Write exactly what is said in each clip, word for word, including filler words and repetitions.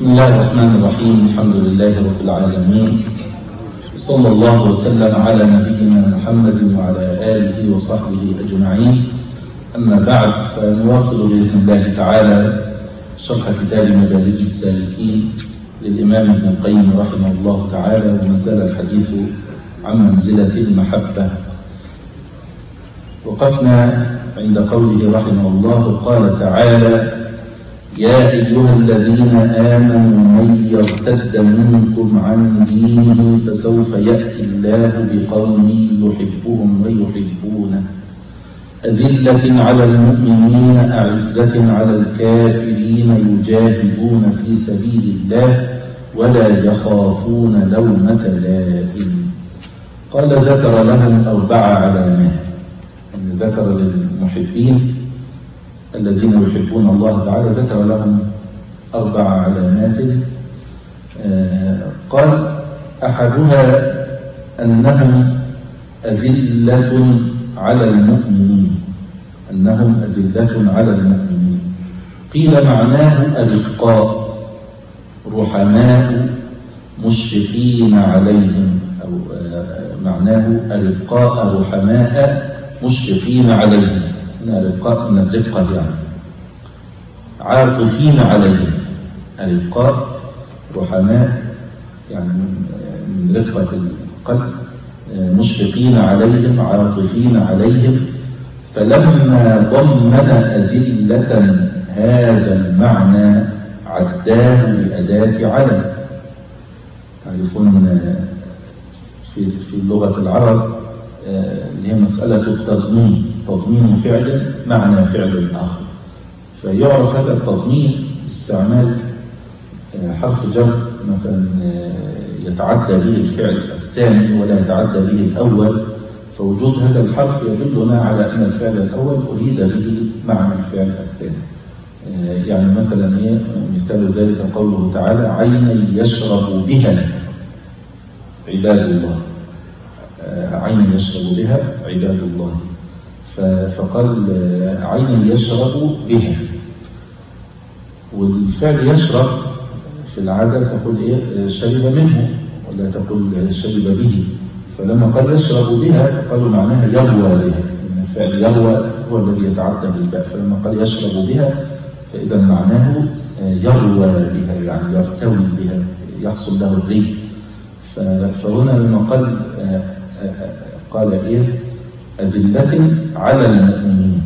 بسم الله الرحمن الرحيم. الحمد لله رب العالمين، صلى الله وسلم على نبينا محمد وعلى آله وصحبه أجمعين. أما بعد، فنواصل بإذن الله تعالى شرح كتاب مدارج السالكين للإمام ابن القيم رحمه الله تعالى، وما زال الحديث عن منزلة المحبة. وقفنا عند قوله رحمه الله قال تعالى: يا أيها الذين آمنوا من يرتد منكم عن دينه فسوف يأتي الله بقوم يحبهم ويحبونه أذلة على المؤمنين أعزة على الكافرين يجاهدون في سبيل الله ولا يخافون لومة لائم. قال ذكر لهم أربع علامات، يعني ذكر للمحبين الذين يحبون الله تعالى ذكر لهم أربع علامات. آه قال: أحدها أنهم أذلة على المؤمنين، أنهم أذلة على المؤمنين. قيل معناه أرقاء رحماء مشفقين عليهم، أو آه معناه أرقاء رحماء مشفقين عليهم، من الرقاء من الرقة يعني عاطفين عليهم. الرقاء رحماء يعني من رقة القلب، مشفقين عليهم عاطفين عليهم. فلما ضمن أذلة هذا المعنى عداه بأداة علم. تعرفون في في لغة العرب اللي هي مسألة التضمين، تضمين فعل معنى فعل آخر، فيعرف هذا التضمين باستعمال حرف جر مثلا يتعدى به الفعل الثاني ولا يتعدى به الأول، فوجود هذا الحرف يدلنا على أن الفعل الأول أريد به معنى الفعل الثاني. يعني مثلا إيه مثال ذلك قوله تعالى: عينا يشرب بها عباد الله. عينا يشرب بها عباد الله، فقال عينا يشرب بها. والفعل يشرب في العادة تقول إيه شرب منه، ولا تقول شرب به. فلما قال يشرب بها فقالوا معناها يروى بها، إن الفعل يروى هو الذي يتعدى بالباء. فلما قال يشرب بها فإذا معناه يروى بها، يعني يرتوي بها، يحصل له الري. فهنا لما قال قال إيه أذلة على المؤمنين،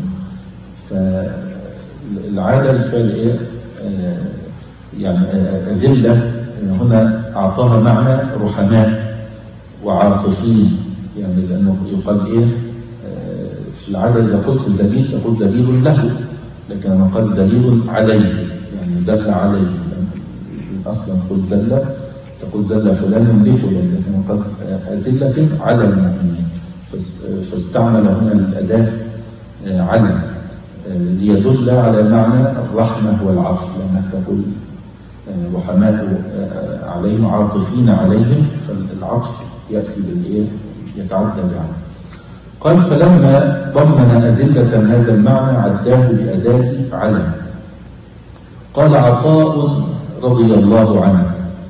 فالعادة الفعل إيه آه يعني أذلة هنا أعطاها معنى رحماء وعاطفين، يعني لأنه يقال إيه آه في العادة إذا قلت ذليل تقول ذليل له، لكن لما قال ذليل عليه يعني زل عليه، أصلا تقول زل تقول زل فلان لفلان، لكن قال أذلة على المؤمنين، فاستعمل هنا الأداة على ليدل على معنى الرحمة والعطف، لأنك تقول رحماء عليهم عاطفين عليهم، فالعطف يأتي بالإيه يتعدى بعلم. قال: فلما ضمن أذلة هذا المعنى عداه بأداة علم. قال عطاء رضي الله عنه،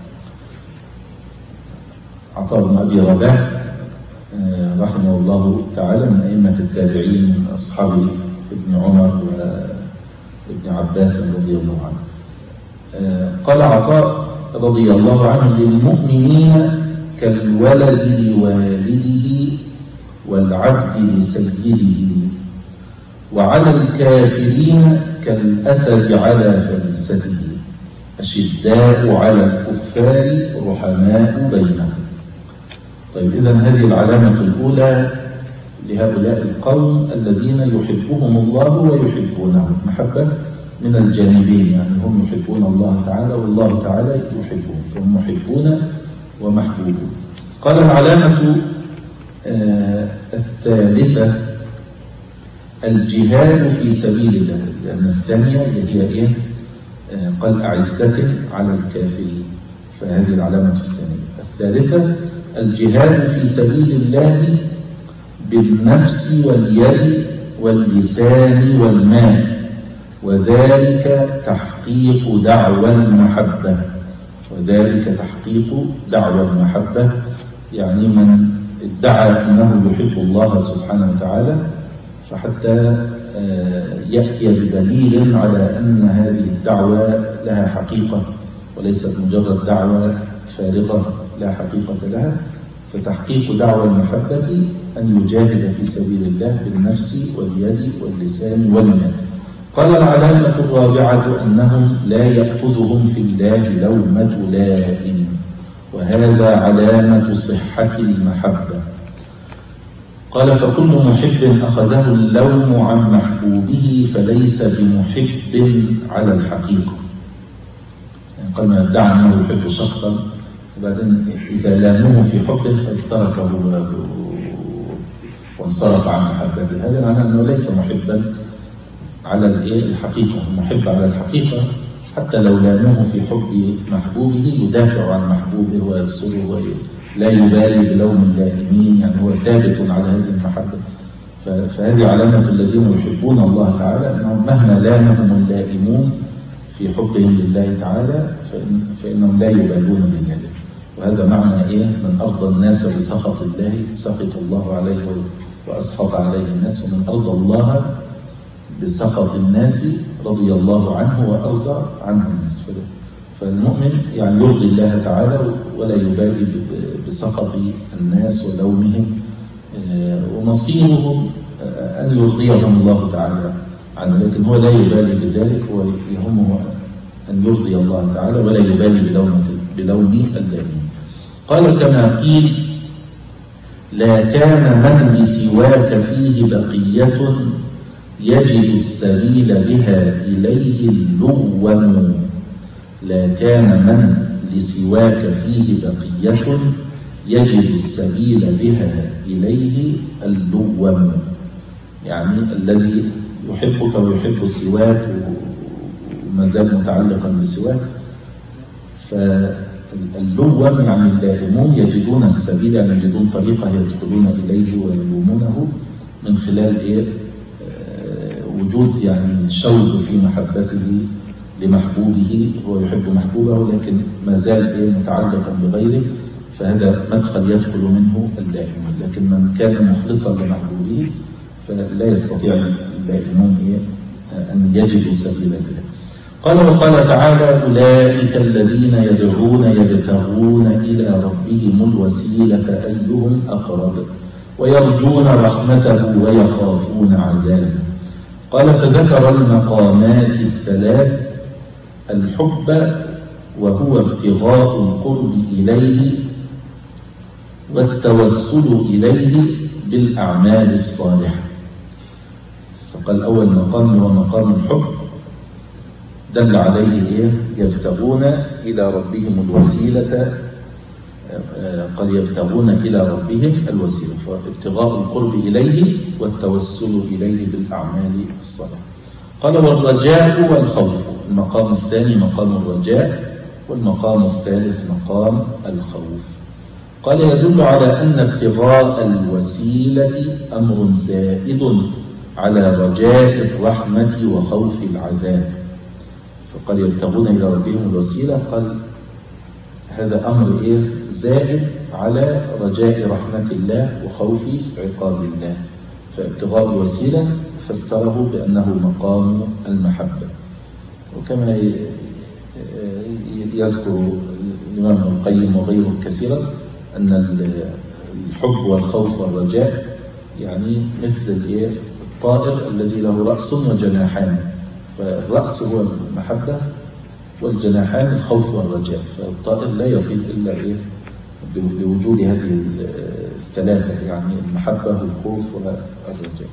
عطاء بن أبي رباح رحمه الله تعالى من أئمة التابعين من أصحاب ابن عمر وابن عباس رضي الله عنه. قال عطاء رضي الله عنه: للمؤمنين كالولد لوالده والعبد لسيده، وعلى الكافرين كالأسد على فريسته، أشداء على الكفار رحماء بينهم. طيب، إذن هذه العلامة الأولى لهؤلاء القوم الذين يحبهم الله ويحبونه، محبة من الجانبين، يعني هم يحبون الله تعالى والله تعالى يحبهم، فهم محبون ومحبوبون. قال العلامة آه الثالثة الجهاد في سبيل الله، لأن الثانية هي إيه؟ آه قال أعزة على الكافرين، فهذه العلامة الثانية. الثالثة الجهاد في سبيل الله بالنفس واليد واللسان والمال، وذلك تحقيق دعوى المحبة. وذلك تحقيق دعوى المحبة، يعني من ادعى أنه يحب الله سبحانه وتعالى فحتى يأتي بدليل على أن هذه الدعوة لها حقيقة وليست مجرد دعوة فارغة لا حقيقة لها. فتحقيق دعوى المحبة أن يجاهد في سبيل الله بالنفس واليد واللسان والمال. قال العلامة الرابعة أنهم لا يأخذهم في الله لومة لائم، وهذا علامة صحة المحبة. قال فكل محب أخذه اللوم عن محبوبه فليس بمحب على الحقيقة. يعني قال من ادعى أنه يحب شخصا وبعدين إذا لاموه في حبه فاستركه وانصرف عن محبته، هذا معناه أنه ليس محبا على الحقيقة. المحب على الحقيقة حتى لو لاموه في حب محبوبه يدافع عن محبوبه ويبصره لا يبالي بلوم اللائمين، يعني هو ثابت على هذه المحبة. فهذه علامة الذين يحبون الله تعالى أنهم مهما لامهم اللائمون في حبهم لله تعالى فإن فإنهم لا يبالون بذلك. وهذا معنى إيه؟ من أرضى الناس بسخط الله سخط الله عليه وأسخط عليه الناس، ومن أرضى الله بسخط الناس رضي الله عنه وأرضى عنه الناس. فالمؤمن يعني يرضي الله تعالى ولا يبالي بسخط الناس ولومهم، ومصيرهم أن يرضيهم الله تعالى عنه، لكن هو لا يبالي بذلك، ويهمه أن يرضي الله تعالى ولا يبالي بلوم بلوم اللائمين. قال كما قيل لا كان من لسواك فيه بقية يجد السبيل بها إليه اللوم. لا كان من لسواك فيه بقية يجد السبيل بها إليه اللوم، يعني الذي يحبك ويحب سواك وما زال متعلقا بسواك. فاللوم يعني اللائمون يجدون السبيل، يعني يجدون طريقة يدخلون إليه ويلومونه من خلال إيه؟ وجود يعني شوق في محبته لمحبوبه، هو يحب محبوبه لكن ما زال إيه متعلقا بغيره، فهذا مدخل يدخل منه اللائمون. لكن من كان مخلصا لمحبوبه فلا يستطيع اللائمون إيه أن يجدوا سبيل ذلك. قال وقال تعالى أولئك الذين يدعون يبتغون إلى ربهم الوسيلة أيهم أقرب ويرجون رحمته ويخافون عذابه. قال فذكر المقامات الثلاث: الحب وهو ابتغاء القرب إليه، والتوسل إليه بالأعمال الصالحة. فقال أول مقام هو مقام الحب، دل عليه إيه؟ يبتغون إلى ربهم الوسيلة. قال يبتغون إلى ربهم الوسيلة، فابتغاء القرب إليه والتوسل إليه بالأعمال الصالحة. قال والرجاء والخوف، المقام الثاني مقام الرجاء، والمقام الثالث مقام الخوف. قال يدل على أن ابتغاء الوسيلة أمر زائد على رجاء الرحمة وخوف العذاب. فقال يبتغون إلى ربهم الوسيلة، قال هذا أمر إيه؟ زائد على رجاء رحمة الله وخوف عقاب الله. فابتغاء الوسيلة فسره بأنه مقام المحبة. وكما يذكر الإمام ابن القيم وغيره كثيرا أن الحب والخوف والرجاء يعني مثل الطائر الذي له رأس وجناحان، فالرأس هو المحبة والجناحان الخوف والرجاء. فالطائر لا يطير إلا إيه؟ بوجود هذه الثلاثة، يعني المحبة والخوف والرجاء.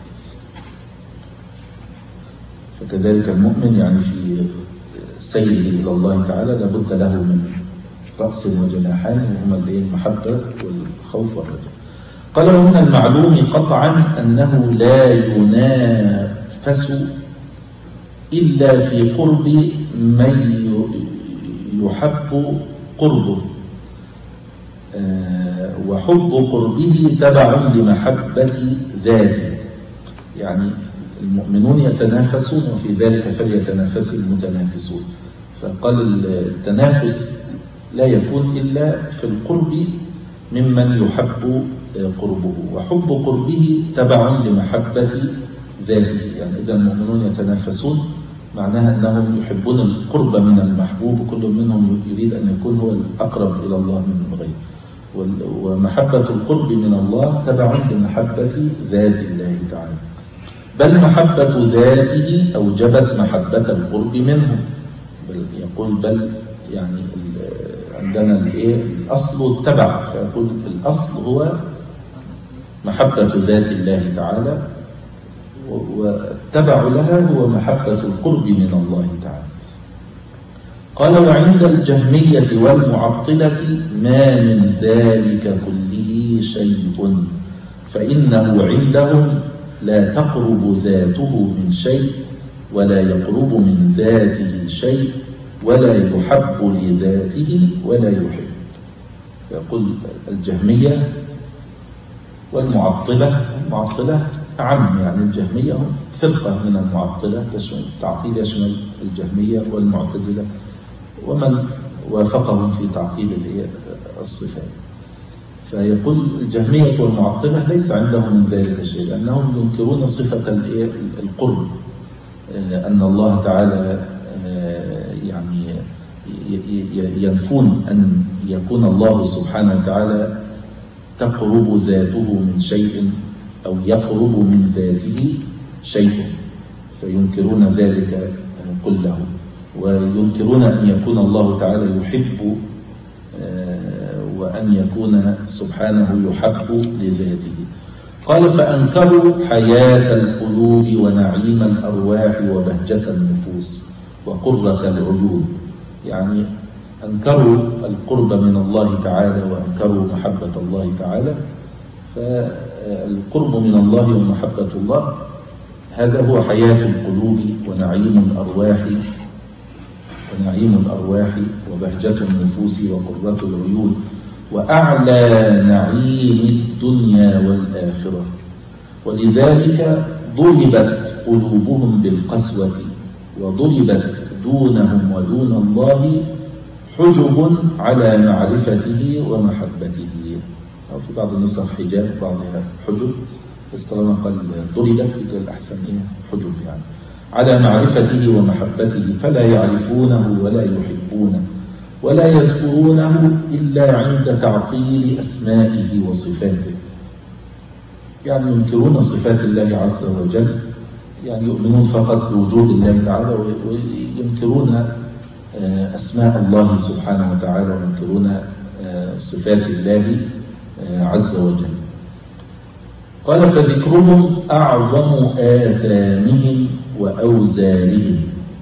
فكذلك المؤمن يعني في سيره إلى الله تعالى لابد له من رأس وجناحان، وهما المحبة والخوف والرجاء. قال ومن المعلوم قطعا أنه لا ينافس إلا في قرب من يحب قربه، وحب قربه تبع لمحبة ذاته. يعني المؤمنون يتنافسون وفي ذلك فليتنافس المتنافسون. فقال التنافس لا يكون إلا في القرب ممن يحب قربه، وحب قربه تبع لمحبة ذاته. يعني إذا المؤمنون يتنافسون معناها أنهم يحبون القرب من المحبوب، كل منهم يريد أن يكون هو الأقرب إلى الله من غيره. ومحبة القرب من الله تبع لمحبة ذات الله تعالى، بل محبة ذاته أوجبت محبة القرب منه. بل يقول بل يعني عندنا الأصل التبع، فيقول الأصل هو محبة ذات الله تعالى، والتبع لها هو محبة القرب من الله تعالى. قال وعند الجهمية والمعطلة ما من ذلك كله شيء، فإنه عندهم لا تقرب ذاته من شيء ولا يقرب من ذاته شيء ولا يحب لذاته ولا يحب. يقول الجهمية والمعطلة، المعطلة عام يعني الجهمية هم فرقة من المعطلة، تعطيل يشمل الجهمية والمعتزلة ومن وافقهم في تعطيل الصفات. فيقول الجهمية والمعطلة ليس عندهم من ذلك شيء، لأنهم ينكرون صفة القرب، أن الله تعالى يعني ينفون أن يكون الله سبحانه وتعالى تقرب ذاته من شيء أو يقرب من ذاته شيء، فينكرون ذلك كله. وينكرون أن يكون الله تعالى يحب وأن يكون سبحانه يحب لذاته. قال فأنكروا حياة القلوب ونعيم الأرواح وبهجة النفوس وقرة العيون، يعني أنكروا القرب من الله تعالى وأنكروا محبة الله تعالى. فالقرب من الله ومحبة الله هذا هو حياة القلوب ونعيم الأرواح ونعيم الأرواح وبهجة النفوس وقرة العيون وأعلى نعيم الدنيا والآخرة. ولذلك ضربت قلوبهم بالقسوة وضربت دونهم ودون الله حجب على معرفته ومحبته، أو في بعض النسخ حجاب بعضها حجب، بس طالما قال ضربت يبقى الأحسن إيه حجب، يعني على معرفته ومحبته، فلا يعرفونه ولا يحبونه ولا يذكرونه إلا عند تعطيل أسمائه وصفاته. يعني ينكرون صفات الله عز وجل، يعني يؤمنون فقط بوجود الله تعالى، وينكرون أسماء الله سبحانه وتعالى، وينكرون صفات الله عز وجل. قال فذكرهم أعظم آثامهم وأوزارهم.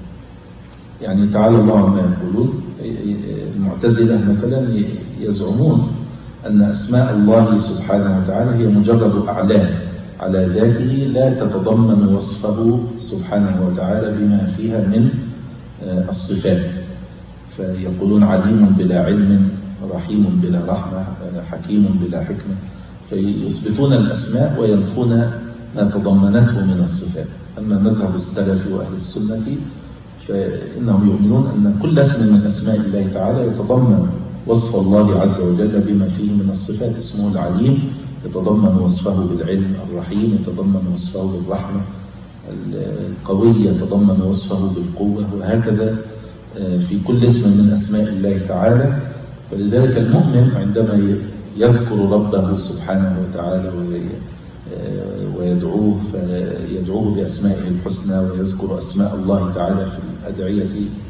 يعني تعالى الله عما يقولون. المعتزلة مثلا يزعمون أن أسماء الله سبحانه وتعالى هي مجرد أعلام على ذاته لا تتضمن وصفه سبحانه وتعالى بما فيها من الصفات. فيقولون عليم بلا علم، رحيم بلا رحمة، حكيم بلا حكمة، فيثبتون الأسماء وينفون ما تضمنته من الصفات. أما مذهب السلف وأهل السنة فإنهم يؤمنون أن كل اسم من أسماء الله تعالى يتضمن وصف الله عز وجل بما فيه من الصفات. اسمه العليم يتضمن وصفه بالعلم، الرحيم يتضمن وصفه بالرحمة، القوي يتضمن وصفه بالقوة، وهكذا في كل اسم من أسماء الله تعالى. فلذلك المؤمن عندما يذكر ربه سبحانه وتعالى ويدعوه فيدعوه بأسمائه الحسنى ويذكر أسماء الله تعالى في الأدعية،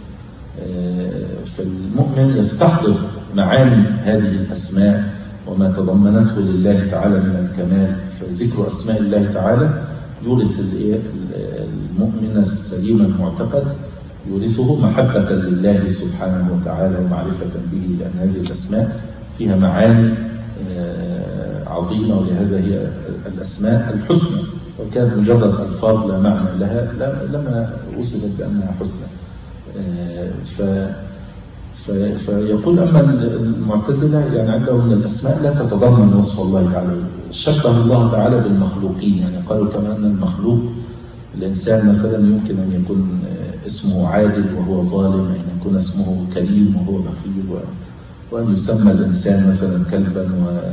فالمؤمن يستحضر معاني هذه الأسماء وما تضمنته لله تعالى من الكمال. فذكر أسماء الله تعالى يورث المؤمن السليم المعتقد، يورثه محبة لله سبحانه وتعالى ومعرفة به، لأن هذه الأسماء فيها معاني عظيمة، ولهذا هي الأسماء الحسنى. وكان مجرد ألفاظ لا معنى لها لما وصفت بأنها حسنى. ف فيقول أما المعتزلة يعني عندهم من الأسماء لا تتضمن وصف الله تعالى، شبه الله تعالى بالمخلوقين. يعني قالوا كما أن المخلوق الإنسان مثلا يمكن أن يكون اسمه عادل وهو ظالم، أن يكون اسمه كريم وهو بخيل، وأن يسمى الإنسان مثلا كلبا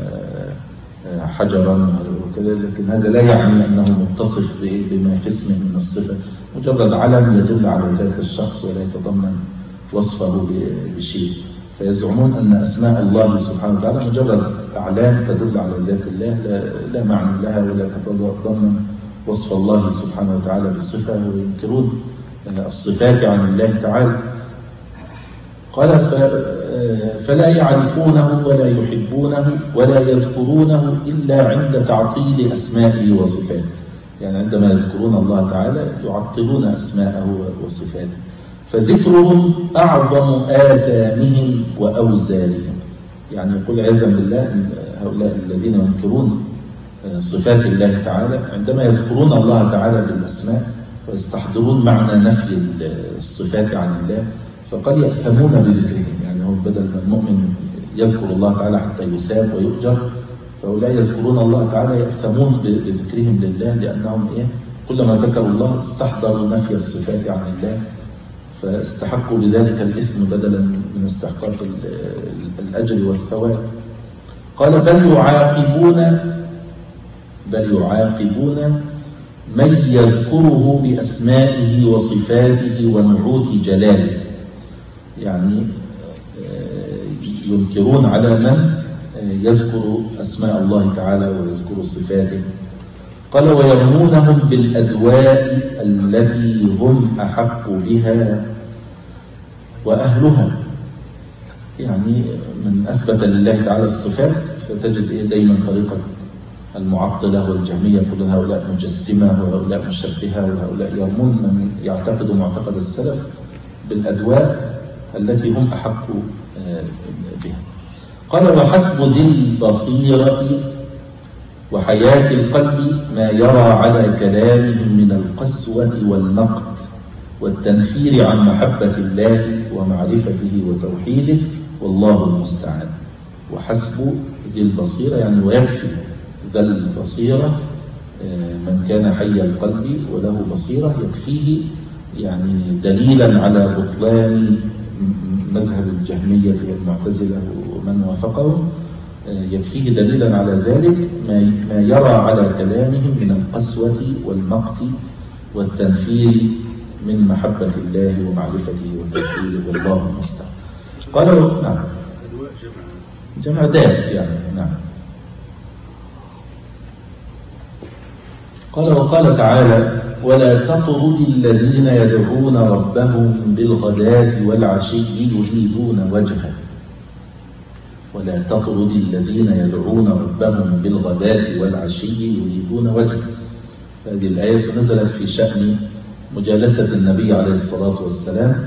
وحجرا وكذا، لكن هذا لا يعني أنه متصف بما في اسمه من الصفة، مجرد علم يدل على ذات الشخص ولا يتضمن وصفه بشيء. فيزعمون أن أسماء الله سبحانه وتعالى مجرد أعلام تدل على ذات الله، لا, لا معنى لها ولا تتضمن وصف الله سبحانه وتعالى بصفة، وينكرون الصفات عن الله تعالى. قال فلا يعرفونه ولا يحبونه ولا يذكرونه إلا عند تعطيل أسمائه وصفاته، يعني عندما يذكرون الله تعالى يعطلون أسماءه وصفاته، فذكرهم أعظم آثامهم وأوزارهم. يعني يقول عياذا بالله هؤلاء الذين ينكرون صفات الله تعالى عندما يذكرون الله تعالى بالأسماء ويستحضرون معنى نفي الصفات عن الله فقد يأثمون بذكرهم. يعني هو بدل ما المؤمن يذكر الله تعالى حتى يثاب ويؤجر، فهؤلاء يذكرون الله تعالى يأثمون بذكرهم لله، لأنهم إيه؟ كلما ذكروا الله استحضروا نفي الصفات عن الله فاستحقوا بذلك الإثم بدلا من استحقاق الأجر والثواب. قال بل يعاقبون بل يعاقبون من يذكره بأسمائه وصفاته ونعوت جلاله، يعني ينكرون على من يذكر أسماء الله تعالى ويذكر صفاته. قال ويرمونهم بالأدواء التي هم أحق بها وأهلها، يعني من أثبت لله تعالى الصفات فتجد إيه دايما طريقة المعطلة والجهمية كل هؤلاء مجسمة وهؤلاء مشبهة وهؤلاء يرمون من يعتقد معتقد السلف بالأدواء التي هم أحق بها. قال وحسب ذي البصيرة وحياة القلب ما يرى على كلامهم من القسوة والنقد والتنفير عن محبة الله ومعرفته وتوحيده، والله المستعان. وحسب ذي البصيرة يعني ويكفي ذا البصيرة من كان حي القلب وله بصيرة يكفيه يعني دليلا على بطلان مذهب الجهمية والمعتزلة ومن وافقهم، يكفيه دليلا على ذلك ما يرى على كلامهم من القسوة والمقت والتنفير من محبة الله ومعرفته وتوحيده، والله المستعان. قالوا نعم جمع دال يعني نعم. قال وقال تعالى ولا تطرد الذين يدعون ربهم بالغداة والعشي يريدون وجهه. ولا تطرد الذين يدعون ربهم بالغداة والعشي يريدون وجهه. هذه الآية نزلت في شأن مجالسة النبي عليه الصلاة والسلام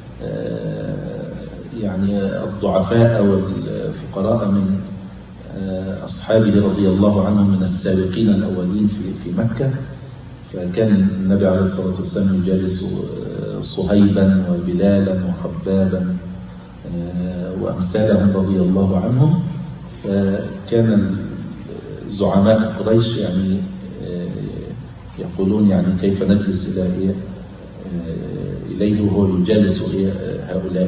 يعني الضعفاء والفقراء من أصحابه رضي الله عنهم من السابقين الأولين في في مكة. فكان النبي عليه الصلاة والسلام يجالس صهيبا وبلالا وخبابا وأمثالهم رضي الله عنهم. فكان زعماء قريش يعني يقولون يعني كيف نجلس إلى إليه وهو يجالس هؤلاء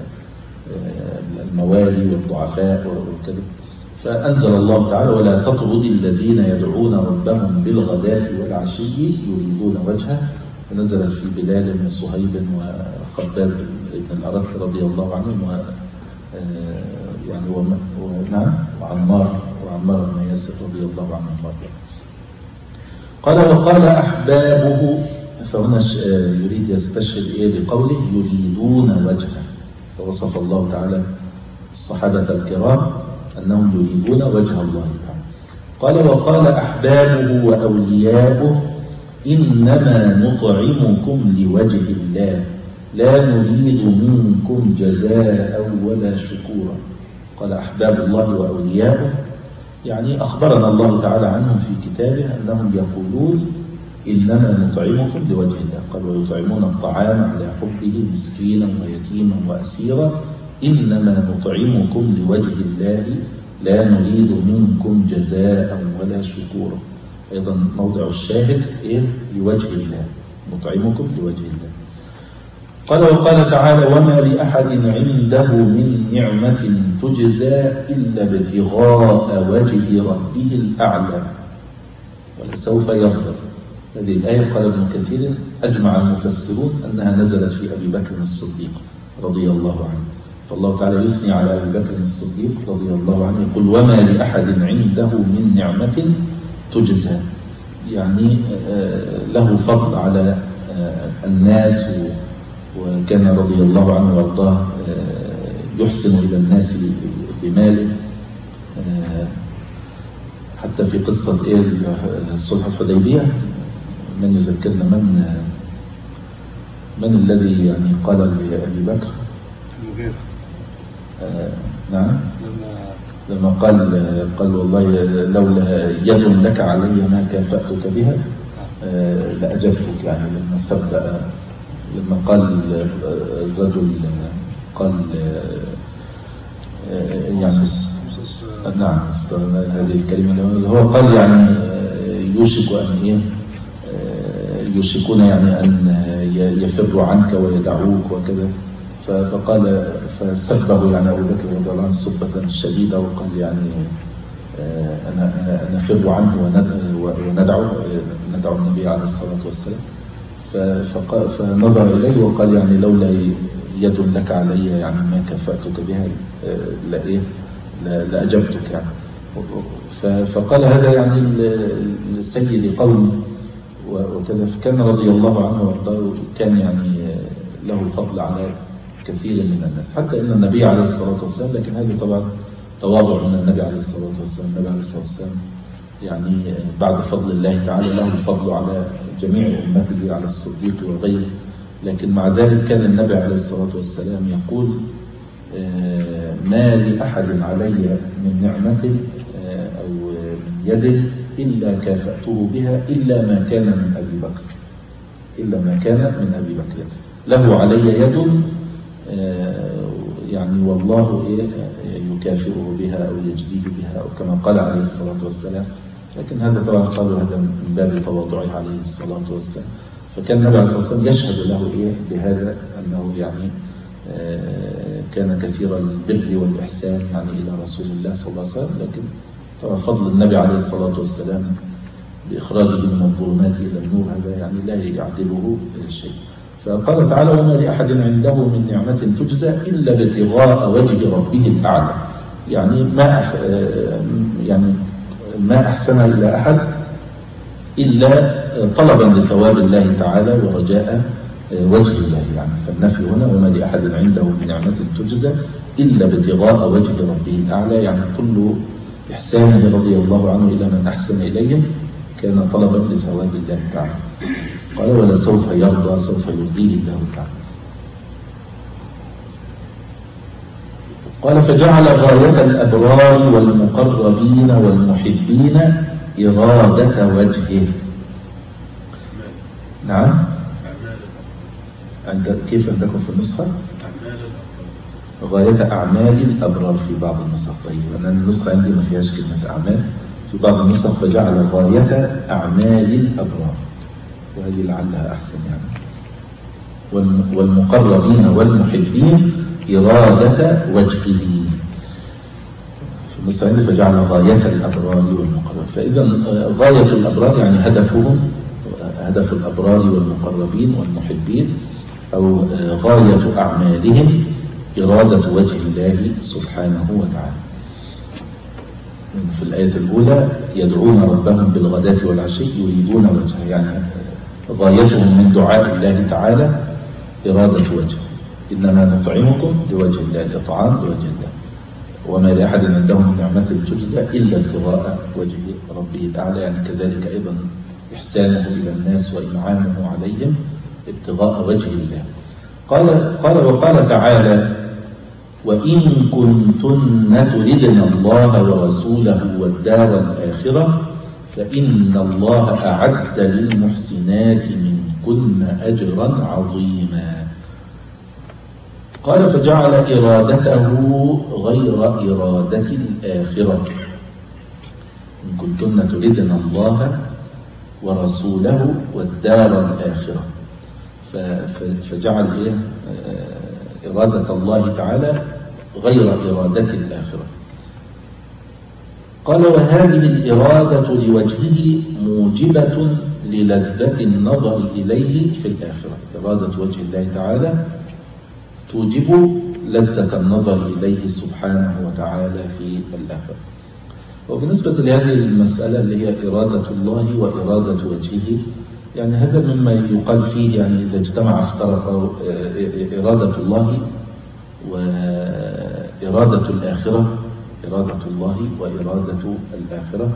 الموالي والضعفاء وكذا. فأنزل الله تعالى ولا تطرد الذين يدعون ربهم بالغداة والعشي يريدون وجهه، فنزلت في بلال وصهيب وخباب بن الأرث رضي الله عنهم و يعني ونعم وعمار وعمار بن ياسر رضي الله عنهم. قال وقال أحبابه، فهنا يريد يستشهد إيه بقوله يريدون وجهه، فوصف الله تعالى الصحابة الكرام أنهم يريدون وجه الله تعالى. قال وقال أحبابه وأولياؤه إنما نطعمكم لوجه الله لا نريد منكم جزاء ولا شكورا. قال أحباب الله وأولياؤه يعني أخبرنا الله تعالى عنهم في كتابه أنهم يقولون إنما نطعمكم لوجه الله. قال ويطعمون الطعام على حبه مسكينا ويتيما وأسيرا إنما نطعمكم لوجه الله لا نريد منكم جزاء ولا شكورا. أيضا موضع الشاهد إيه؟ لوجه الله، نطعمكم لوجه الله. قال وقال تعالى وما لأحد عنده من نعمة تجزى إلا ابتغاء وجه ربه الأعلى ولسوف يرضى. هذه الآية قال ابن كثير أجمع المفسرون أنها نزلت في أبي بكر الصديق رضي الله عنه، فالله تعالى يثني على أبي بكر الصديق رضي الله عنه يقول وما لأحد عنده من نعمة تجزى، يعني له فضل على الناس، وكان رضي الله عنه وارضاه يحسن إلى الناس بماله، حتى في قصة إيه صلح الحديبية من يذكرنا من من الذي يعني قال لأبي بكر آه نعم لما قال قال والله لولا يد لك علي ما كافأتك بها آه لأجبتك، يعني لما صدق لما قال الرجل قال آه يعني نعم هذه الكلمة اللي هو قال يعني يوشك أن إيه يوشكون يعني أن يفروا عنك ويدعوك وكذا، فقال فسبه يعني أبو بكر رضي الله عنه سبة شديدة وقال يعني أنا نفر عنه وندعو ندعو النبي عليه الصلاة والسلام، فنظر إليه وقال يعني لولا يد لك علي يعني ما كفأتك بها لا إيه لأجبتك يعني. فقال هذا يعني لسيد قوم وكذا، فكان رضي الله عنه وارضاه كان يعني له فضل على كثير من الناس، حتى ان النبي عليه الصلاه والسلام، لكن هذا طبعا تواضع من النبي عليه الصلاه والسلام، النبي عليه الصلاه والسلام يعني بعد فضل الله تعالى له الفضل على جميع امته على الصديق وغيره، لكن مع ذلك كان النبي عليه الصلاه والسلام يقول ما لأحد علي من نعمة أو من يد إلا كافأته بها إلا ما كان من أبي بكر، إلا ما كان من أبي بكر له علي يد يعني والله يكافئه بها أو يجزيه بها أو كما قال عليه الصلاة والسلام، لكن هذا طبعا قالوا هذا من باب تواضعه عليه الصلاة والسلام. فكان النبي عليه الصلاة والسلام يشهد له إيه بهذا أنه يعني كان كثير البر والإحسان يعني إلى رسول الله صلى الله عليه وسلم، لكن طبعا فضل النبي عليه الصلاة والسلام بإخراجه من الظلمات إلى النور هذا يعني لا يعدله شيء. فقال تعالى وما لأحد عنده من نعمة تجزى إلا ابتغاء وجه ربه الأعلى، يعني ما يعني ما أحسن إلى أحد إلا طلبا لثواب الله تعالى ورجاء وجه الله، يعني فالنفي هنا وما لأحد عنده من نعمة تجزى إلا ابتغاء وجه ربه الأعلى، يعني كل إحسانه رضي الله عنه إلى من أحسن إليهم كان طلبا لثواب الله تعالى. قال ولسوف يرضى، سوف يرضيه الله تعالى. قال فجعل غاية الأبرار والمقربين والمحبين إرادة وجهه. نعم عند كيف عندكم في النسخة؟ غاية أعمال الأبرار في بعض النسخ. طيب أنا النسخة عندي ما فيهاش كلمة أعمال، في بعض النسخ فجعل غاية أعمال الأبرار، وهذه لعلها أحسن يعني. والمقربين والمحبين إرادة وجهه. في النسخة عندي فجعل غاية الأبرار والمقربين، فإذا غاية الأبرار يعني هدفهم، هدف الأبرار والمقربين والمحبين أو غاية أعمالهم إرادة وجه الله سبحانه وتعالى. في الآية الأولى يدعون ربهم بالغداة والعشي يريدون وجهه، يعني غايتهم من دعاء الله تعالى إرادة وجهه، إنما نطعمكم لوجه الله، الإطعام لوجه الله. وما لأحد عندهم من نعمة تجزى إلا ابتغاء وجه ربه الأعلى، يعني كذلك أيضا إحسانه إلى الناس وإنعامه عليهم ابتغاء وجه الله. قال قال وقال تعالى وإن كنتن تردن الله ورسوله والدار الآخرة فإن الله أعد للمحسنات منكن أجرا عظيما. قال فجعل إرادته غير إرادة الآخرة. إن كنتن تردن الله ورسوله والدار الآخرة. فجعل إيه إرادة الله تعالى غير إرادة الآخرة. قال وهذه الإرادة لوجهه موجبة للذة النظر إليه في الآخرة. إرادة وجه الله تعالى توجب لذة النظر إليه سبحانه وتعالى في الآخرة. وبالنسبة لهذه المسألة اللي هي إرادة الله وإرادة وجهه، يعني هذا مما يقال فيه يعني إذا اجتمع افترق إرادة الله وإرادة الآخرة، إرادة الله وإرادة الآخرة.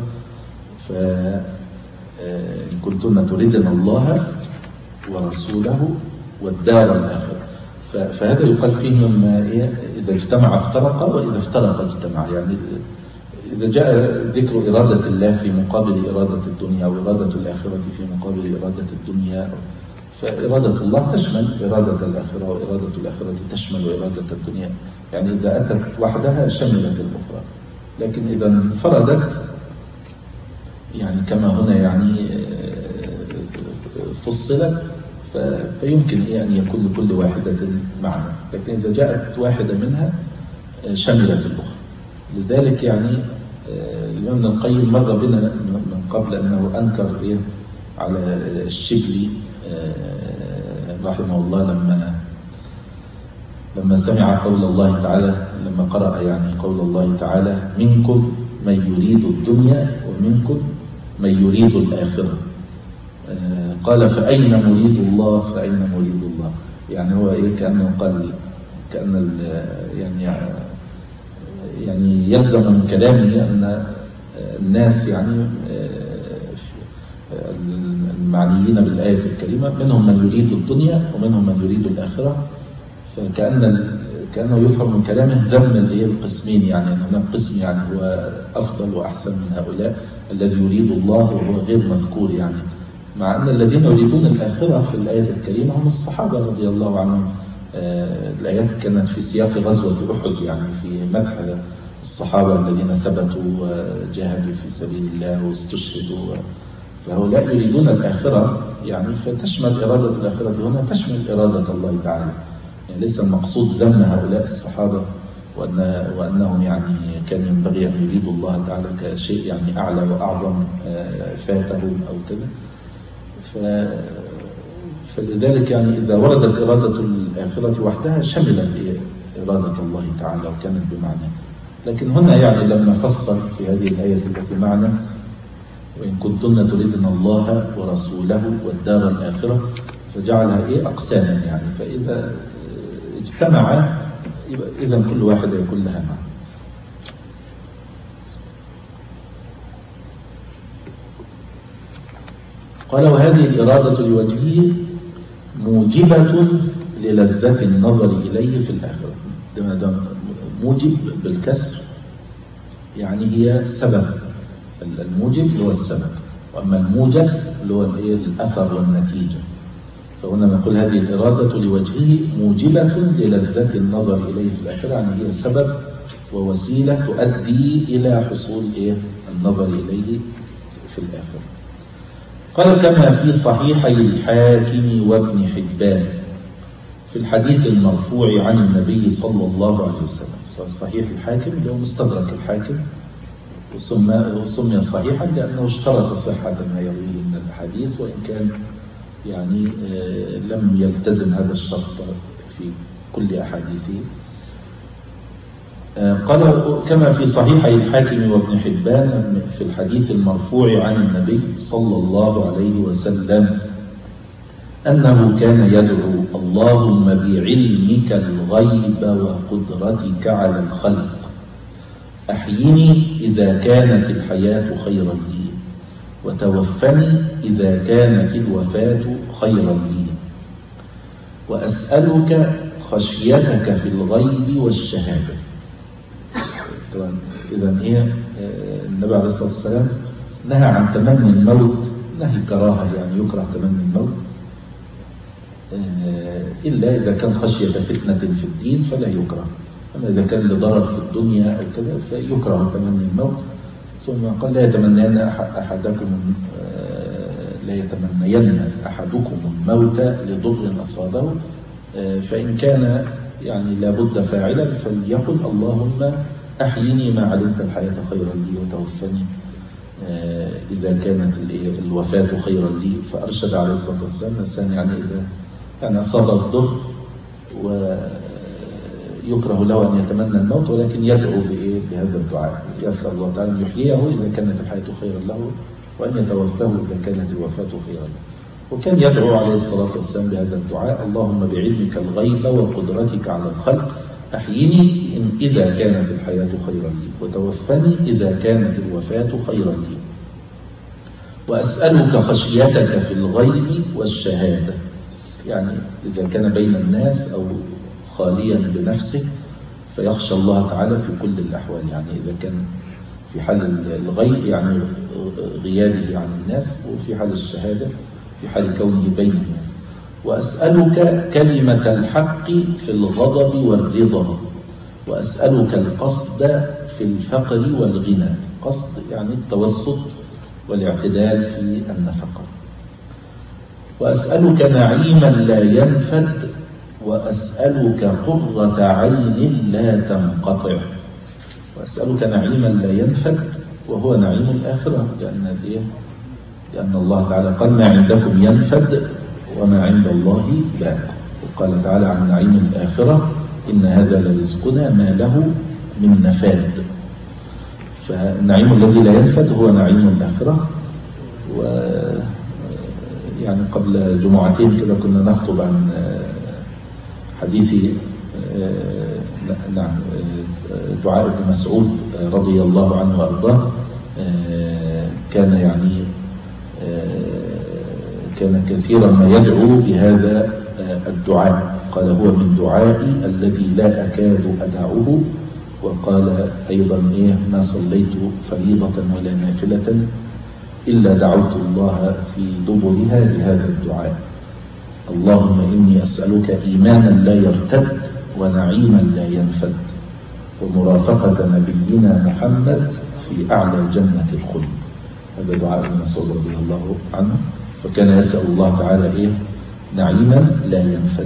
فإن كنتن تريدن الله ورسوله والدار الآخرة، فهذا يقال فيه مما إذا اجتمع افترق وإذا افترق اجتمع. يعني إذا جاء ذكر إرادة الله في مقابل إرادة الدنيا أو إرادة الآخرة في مقابل إرادة الدنيا، فإرادة الله تشمل إرادة الآخرة وإرادة الآخرة تشمل إرادة الدنيا. يعني إذا أتت وحدها شملت الأخرى، لكن إذا انفردت يعني كما هنا يعني فصلت فيمكن أن يكون لكل واحدة معنى، لكن إذا جاءت واحدة منها شملت الأخرى. لذلك يعني الإمام ابن القيم مر بنا من قبل أنه أنكر إيه على الشبلي رحمه الله لما لما سمع قول الله تعالى، لما قرأ يعني قول الله تعالى منكم من يريد الدنيا ومنكم من يريد الآخرة، قال فأين مريد الله فأين مريد الله. يعني هو إيه كأنه قال كأن يعني يعني يلزم من كلامه أن الناس يعني المعنيين بالآية الكريمة منهم من يريد الدنيا ومنهم من يريد الآخرة. فكأن كأنه يفهم من كلامه ذم الايه القسمين، يعني أن هناك قسم يعني هو أفضل وأحسن من هؤلاء الذي يريد الله وهو غير مذكور، يعني مع أن الذين يريدون الآخرة في الآية الكريمة هم الصحابة رضي الله عنهم. آه الآيات كانت في سياق غزوة أحد، يعني في مدح الصحابة الذين ثبتوا وجاهدوا في سبيل الله واستشهدوا، فهؤلاء يريدون الآخرة يعني فتشمل إرادة الآخرة هنا تشمل إرادة الله تعالى. يعني ليس المقصود ذم هؤلاء الصحابة وأن وأنهم يعني كان ينبغي أن يريدوا الله تعالى كشيء يعني أعلى وأعظم فاتهم أو كذا. فلذلك يعني إذا وردت إرادة الآخرة وحدها شملت إرادة الله تعالى وكانت بمعنى. لكن هنا يعني لما فصل في هذه الآية التي معنى وإن كنتن تريدن الله ورسوله والدار الآخرة، فجعلها إيه أقساما، يعني فإذا اجتمع إذا كل واحدة يكون لها معنى. قال وهذه الإرادة لوجهه موجبة للذة النظر إليه في الآخرة. ده موجب بالكسر يعني هي سبب، الموجب هو السبب، وأما الموجب اللي هو الأثر والنتيجة. فهنا نقول هذه الإرادة لوجهه موجبة للذة النظر إليه في الآخرة، يعني هي سبب ووسيلة تؤدي إلى حصول النظر إليه في الآخرة. قال كما في صحيحي الحاكم وابن حبان في الحديث المرفوع عن النبي صلى الله عليه وسلم. صحيح الحاكم اللي هو مستدرك الحاكم، وسمي صحيحا لأنه اشترط صحة ما يرويه من الحديث، وإن كان يعني لم يلتزم هذا الشرط في كل أحاديثه. قال كما في صحيحي الحاكم وابن حبان في الحديث المرفوع عن النبي صلى الله عليه وسلم أنه كان يدعو اللهم بعلمك الغيب وقدرتك على الخلق أحيني إذا كانت الحياة خيرا لي، وتوفني إذا كانت الوفاة خيرا لي، وأسألك خشيتك في الغيب والشهادة. طبعا إذا إيه النبي عليه الصلاة والسلام نهى عن تمني الموت نهي كراهة، يعني يكره تمني الموت إلا إذا كان خشية فتنة في الدين فلا يكره، أما إذا كان لضرر في الدنيا أو كذا فيكره تمني الموت. ثم قال لا يتمنين أحدكم لا يتمنين أحدكم الموت لضر أصابه، فإن كان يعني لابد فاعلا فليقل اللهم أحيني ما علمت الحياة خيرا لي وتوفني إذا كانت الوفاة خيرا لي. فأرشد عليه الصلاة والسلام الإنسان يعني إذا يعني أصاب الضر ويكره له أن يتمنى الموت، ولكن يدعو بهذا الدعاء، يسأل الله تعالى أن يحييه إذا كانت الحياة خيرا له، وأن يتوفاه إذا كانت الوفاة خيرا له. وكان يدعو عليه الصلاة والسلام بهذا الدعاء: اللهم بعلمك الغيب وقدرتك على الخلق أحيني إن إذا كانت الحياة خيرا لي، وتوفني إذا كانت الوفاة خيرا لي، وأسألك خشيتك في الغيب والشهادة. يعني إذا كان بين الناس أو خاليا بنفسه فيخشى الله تعالى في كل الأحوال، يعني إذا كان في حال الغيب يعني غيابه عن الناس، وفي حال الشهادة في حال كونه بين الناس. وأسألك كلمة الحق في الغضب والرضا، وأسألك القصد في الفقر والغنى. قصد يعني التوسط والاعتدال في النفقة. وأسألك نعيما لا ينفد، وأسألك قرة عين لا تنقطع. وأسألك نعيما لا ينفد وهو نعيم الآخرة، لأن لأن الله تعالى قال: ما عندكم ينفد وما عند الله باق. وقال تعالى عن نعيم الآخرة: إن هذا لرزقنا ما له من نفاد. فالنعيم الذي لا ينفد هو نعيم الآخرة. و يعني قبل جمعتين كده كنا نخطب عن حديث نعم دعاء ابن مسعود رضي الله عنه وأرضاه. كان يعني كان كثيرا ما يدعو بهذا الدعاء. قال: هو من دعائي الذي لا أكاد أدعه. وقال أيضا: إيه ما صليت فريضة ولا نافلة إلا دعوت الله في دبرها بهذا الدعاء: اللهم إني أسألك إيمانا لا يرتد ونعيما لا ينفد ومرافقة نبينا محمد في أعلى الجنة الخلد. هذا دعاء ابن مسعود رضي الله عنه. فكان يسأل الله تعالى إيه؟ نعيما لا ينفد.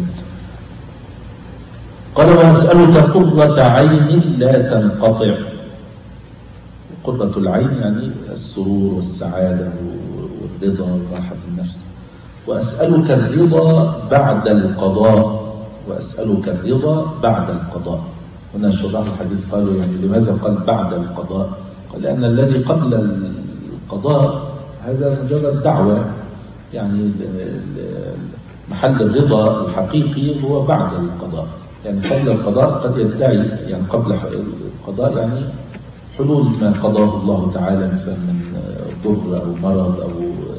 قال: وأسألك قرة عين لا تنقطع. قرة العين يعني السرور والسعادة والرضا وراحة النفس. وأسألك الرضا بعد القضاء. وأسألك الرضا بعد القضاء. هنا شراح الحديث قالوا: يعني لماذا قال بعد القضاء؟ قال: لأن الذي قبل القضاء هذا مجرد دعوة، يعني محل الرضا الحقيقي هو بعد القضاء. يعني قبل القضاء قد يدعي، يعني قبل القضاء يعني حلول ما قضاه الله تعالى مثلا من ضر أو مرض أو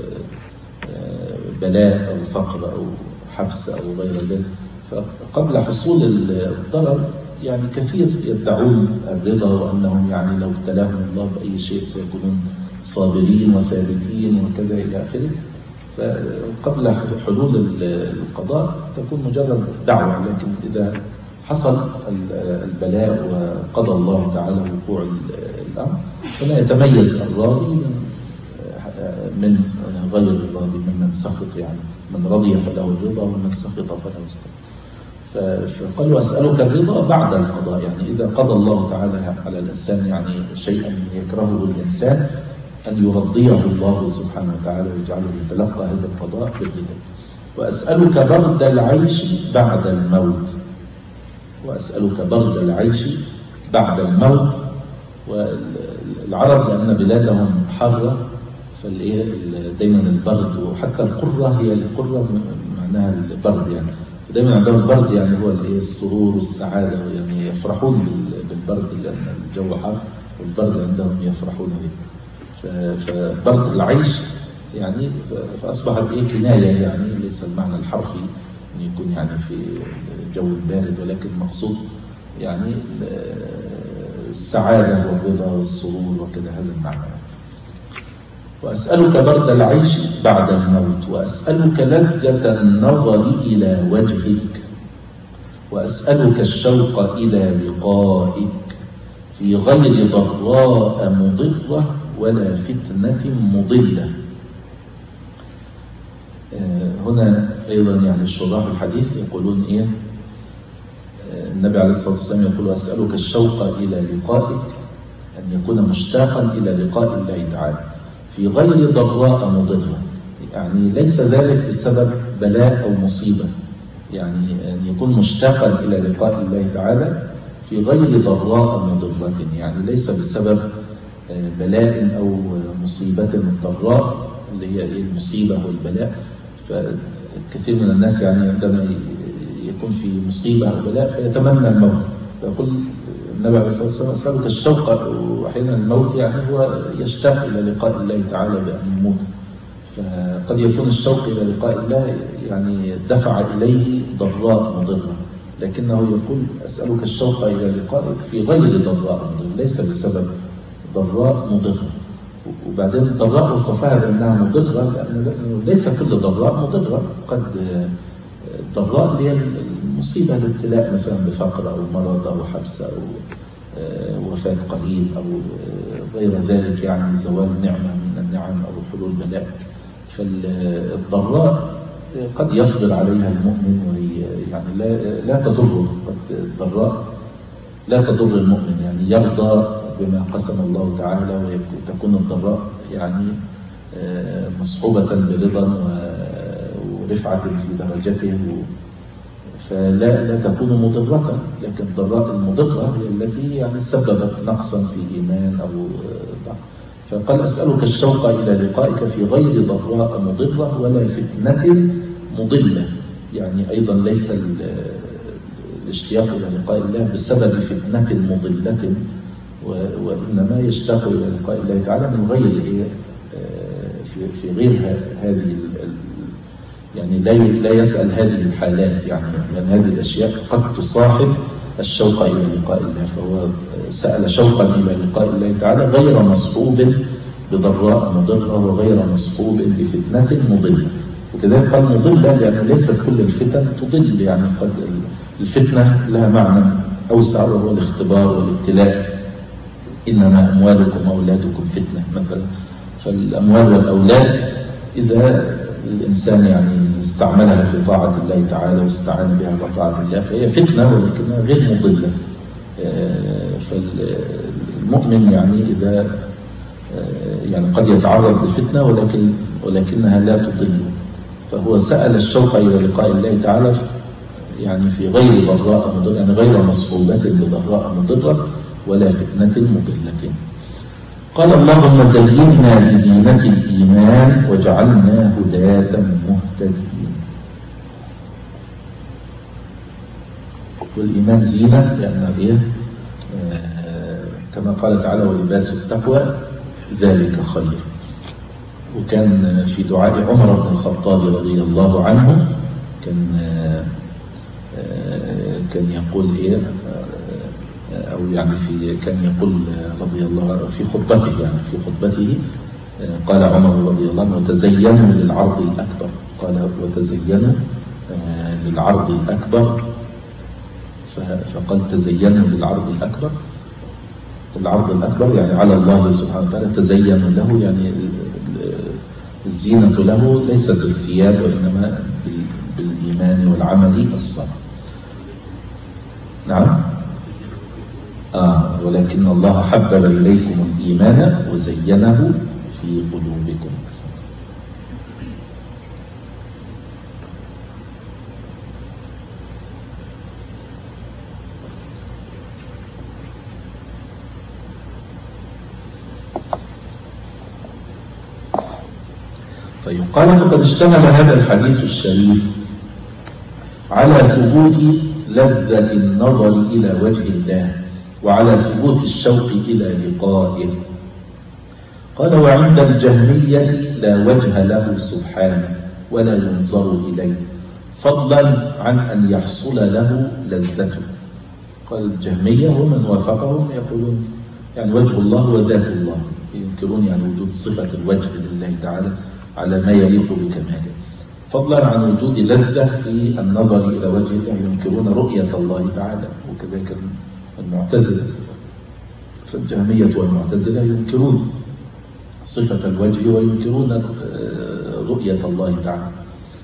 بلاء أو فقر أو حبس أو غير ذلك. فقبل حصول الضرر يعني كثير يدعون الرضا، وأنهم يعني لو ابتلاهم الله بأي شيء سيكونون صابرين وثابتين وكذا إلى آخره. فقبل حلول القضاء تكون مجرد دعوة، لكن إذا حصل البلاء وقضى الله تعالى وقوع الأمر هنا يتميز الراضي من غير الراضي، ممن سخط. يعني من رضي فله الرضا ومن سخط فله السخط. فقال: وأسألك الرضا بعد القضاء، يعني إذا قضى الله تعالى على الإنسان يعني شيئا يكرهه الإنسان أن يرضيه الله سبحانه وتعالى ويجعله يتلقى هذا القضاء بالرضا. وأسألك برد العيش بعد الموت. وأسألك برد العيش بعد الموت. والعرب لأن بلادهم حارة فالإيه دايما البرد، وحتى القرة هي القرة معناها البرد، يعني دايما عندهم البرد يعني هو الإيه السرور والسعادة، يعني يفرحون بالبرد لأن الجو حار، والبرد عندهم يفرحون به. فبرد العيش يعني فأصبحت إيه كناية، يعني ليس المعنى الحرفي أن يكون يعني في جو بارد، ولكن مقصود يعني السعادة والرضا والسرور وكذا، هذا المعنى. وأسألك برد العيش بعد الموت. وأسألك لذة النظر إلى وجهك. وأسألك الشوق إلى لقائك في غير ضراء مضرة ولا فتنة مضلة. هنا أيضا يعني الشراح الحديث يقولون إيه، النبي عليه الصلاة والسلام يقول: أسألك الشوق إلى لقائك، أن يكون مشتاقا إلى لقاء الله تعالى في غير ضراء مضرة. يعني ليس ذلك بسبب بلاء أو مصيبة، يعني أن يكون مشتاقا إلى لقاء الله تعالى في غير ضراء مضرة، يعني ليس بسبب بلاء أو مصيبة ضراء اللي هي المصيبة والبلاء. فكثير من الناس يعني عندما يكون في مصيبة أو بلاء فيتمنى الموت، فيقول النبي عليه الصلاة والسلام: أسألك الشوق. وحين الموت يعني هو يشتاق إلى لقاء الله تعالى بأن يموت، فقد يكون الشوق إلى لقاء الله يعني دفع إليه ضراء مضرة، لكنه يقول: أسألك الشوق إلى لقائك في غير ضراء مضرة، ليس بسبب ضراء مضرة. وبعدين الضراء وصفها بأنها مضرة لأنه ليس كل ضراء مضرة، قد الضراء اللي هي المصيبة، الابتلاء مثلا بفقر أو مرض أو حبس أو وفاة قريب أو غير ذلك، يعني زوال نعمة من النعم أو حلول بلاء. فالضراء قد يصبر عليها المؤمن وهي يعني لا لا تضره، قد الضراء لا تضر المؤمن، يعني يرضى بما قسم الله تعالى، وتكون الضراء يعني مصحوبة برضا ورفعة في درجته، فلا لا تكون مضرة. لكن الضراء المضرة هي التي يعني سببت نقصا في إيمان أو ضعف. فقال: أسألك الشوق إلى لقائك في غير ضراء مضرة ولا فتنة مضلة، يعني أيضا ليس الاشتياق إلى لقاء الله بسبب فتنة مضلة، وإنما يشتاق إلى لقاء الله تعالى من غير إيه، في في غير هذه يعني لا لا يسأل هذه الحالات، يعني لأن هذه الأشياء قد تصاحب الشوق إلى لقاء الله، فهو سأل شوقا إلى لقاء الله تعالى غير مصحوب بضراء مضرة وغير مصحوب بفتنة مضلة. وكذلك قال مضلة لأنه ليست كل الفتن تضل، يعني قد الفتنة لها معنى أوسع وهو الاختبار والابتلاء. إنما أموالكم وأولادكم فتنة مثلا، فالأموال والأولاد إذا الإنسان يعني استعملها في طاعة الله تعالى واستعان بها على طاعة الله فهي فتنة ولكنها غير مضلة. فالمؤمن يعني إذا يعني قد يتعرض لفتنة ولكن ولكنها لا تضل، فهو سأل الشوق إلى لقاء الله تعالى يعني في غير ضراء مضرة، يعني غير مصحوبة بضراء مضرة ولا فتنة مضلة. قال: اللهم زينا بزينة الإيمان وجعلنا هداة مهتدين. والإيمان زينة لأن إيه؟ آه كما قال تعالى: ولباس التقوى ذلك خير. وكان في دعاء عمر بن الخطاب رضي الله عنه كان آه كان يقول إيه، أو يعني في كان يقول رضي الله عنه في خطبته، يعني في خطبته قال عمر رضي الله عنه: وتزينوا للعرض الأكبر. قال: وتزينوا للعرض الأكبر، فقال: تزينوا للعرض الأكبر. العرض الأكبر يعني على الله سبحانه وتعالى، تزينوا له يعني الزينة له ليست بالثياب وإنما بالإيمان والعمل الصالح. نعم. آه ولكن الله حبب إليكم الإيمان وزينه في قلوبكم. طيب، قال: فقد اشتمل هذا الحديث الشريف على ثبوت لذة النظر إلى وجه الله وعلى ثبوت الشوق إلى لقائه. قال: وعند الجهمية لا وجه له سبحانه ولا ينظر إليه فضلا عن أن يحصل له لذته. قال: الجهمية ومن وافقهم يقولون يعني وجه الله وذات الله، ينكرون يعني وجود صفة الوجه لله تعالى على ما يليق بكماله، فضلا عن وجود لذة في النظر إلى وجه الله، ينكرون رؤية الله تعالى. وكذلك المعتزلة، فالجهمية والمعتزلة ينكرون صفة الوجه وينكرون رؤية الله تعالى.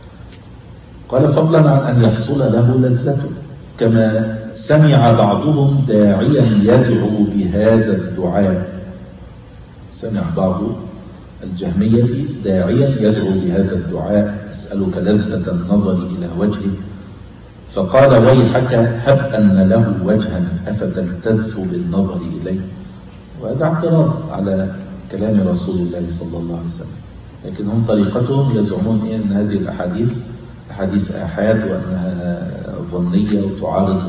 قال فضلا عن أن يحصل له لذته، كما سمع بعضهم داعيا يدعو بهذا الدعاء. سمع بعض الجهمية داعيا يدعو بهذا الدعاء: أسألك لذة النظر إلى وجهك، فقال ويحك هب أن له وجها أفتلتذ بالنظر إليه. وهذا اعتراض على كلام رسول الله صلى الله عليه وسلم، لكن هم طريقتهم يزعمون إيه أن هذه الأحاديث أحاديث آحاد وأنها ظنية وتعارض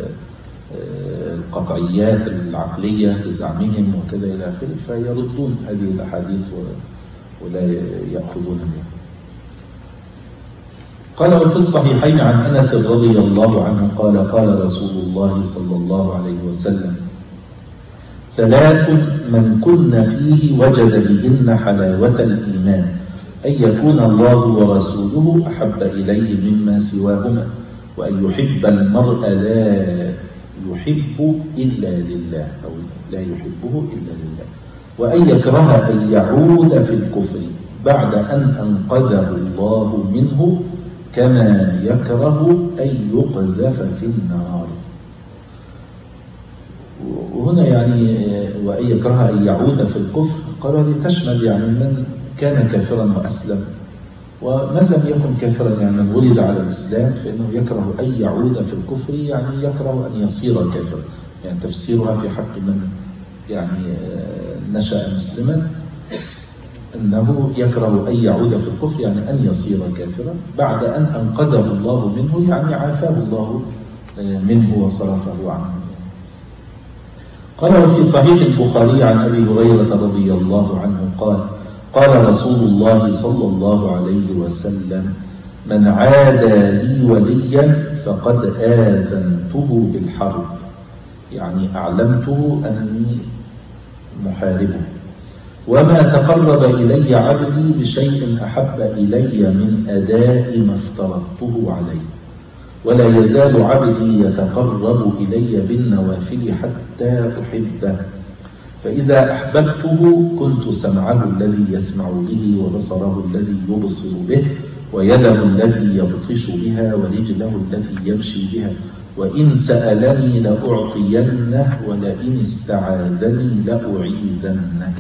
القطعيات العقلية بزعمهم وكذا إلى آخره، فيردون هذه الأحاديث ولا يأخذون بها. قال وفي الصحيحين عن أنس رضي الله عنه قال قال رسول الله صلى الله عليه وسلم: ثلاث من كن فيه وجد بهن حلاوة الإيمان: أن يكون الله ورسوله أحب إليه مما سواهما، وأن يحب المرء لا يحب إلا لله أو لا يحبه إلا لله، وأن يكره أن يعود في الكفر بعد أن أنقذه الله منه، كما يكره أن يقذف في النار. وهنا يعني وأن يكره أن يعود في الكفر قال لتشمل يعني من كان كافرا وأسلم، ومن لم يكن كافرا يعني من ولد على الإسلام فإنه يكره أن يعود في الكفر، يعني يكره أن يصير كافرا. يعني تفسيرها في حق من يعني نشأ مسلما أنه يكره أن يعود في الكفر، يعني أن يصير كافرا بعد أن أنقذه الله منه، يعني عافاه الله منه وصرفه عنه. قال وفي صحيح البخاري عن أبي هريرة رضي الله عنه قال قال رسول الله صلى الله عليه وسلم: من عادى لي وليا فقد آذنته بالحرب، يعني أعلمته أني محاربه. وما تقرب إلي عبدي بشيء أحب إلي من أداء ما افترضته عليه، ولا يزال عبدي يتقرب إلي بالنوافل حتى أحبه، فإذا أحببته كنت سمعه الذي يسمع به، وبصره الذي يبصر به، ويده التي يبطش بها، ورجله التي يمشي بها، وإن سألني لأعطينه، ولئن استعاذني لأعيذنه.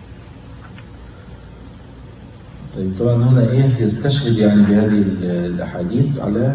طيب طبعا هنا إيه يستشهد يعني بهذه الأحاديث على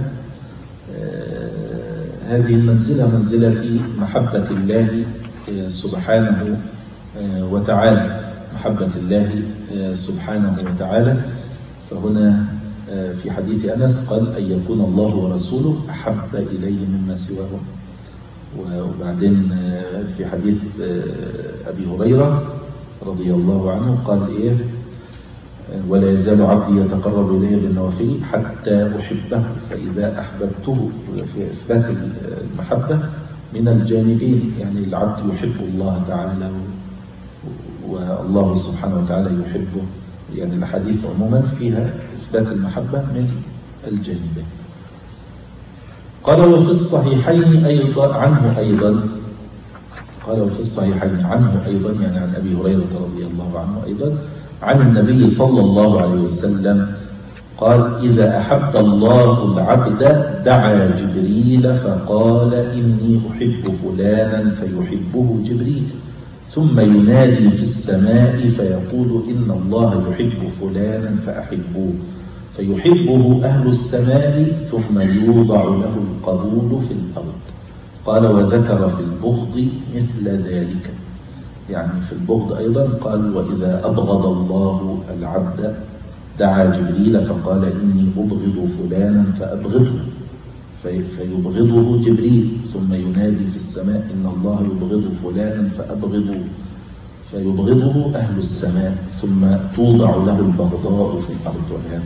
آه هذه المنزلة، منزلة محبة الله سبحانه وتعالى، محبة الله سبحانه وتعالى. فهنا في حديث أنس قال: أن يكون الله ورسوله أحب إليه مما سواهم. وبعدين في حديث أبي هريرة رضي الله عنه قال إيه: ولا يزال عبدي يتقرب إلي بالنوافل حتى أحبه، فإذا أحببته. في إثبات المحبة من الجانبين، يعني العبد يحب الله تعالى والله سبحانه وتعالى يحبه، يعني الحديث عموما فيها إثبات المحبة من الجانبين. قال وفي الصحيحين أيضا عنه أيضا قال وفي الصحيحين عنه أيضا يعني عن أبي هريرة رضي الله عنه أيضا عن النبي صلى الله عليه وسلم قال: إذا أحب الله العبد دعا جبريل فقال: إني أحب فلانا فيحبه جبريل، ثم ينادي في السماء فيقول: إن الله يحب فلانا فأحبوه، فيحبه أهل السماء، ثم يوضع له القبول في الأرض. قال: وذكر في البغض مثل ذلك، يعني في البغض أيضا قال: وإذا أبغض الله العبد دعا جبريل فقال: إني أبغض فلانا فأبغضه، فيبغضه جبريل، ثم ينادي في السماء: إن الله يبغض فلانا فأبغضه، فيبغضه أهل السماء، ثم توضع له البغضاء في الأرض والعياذ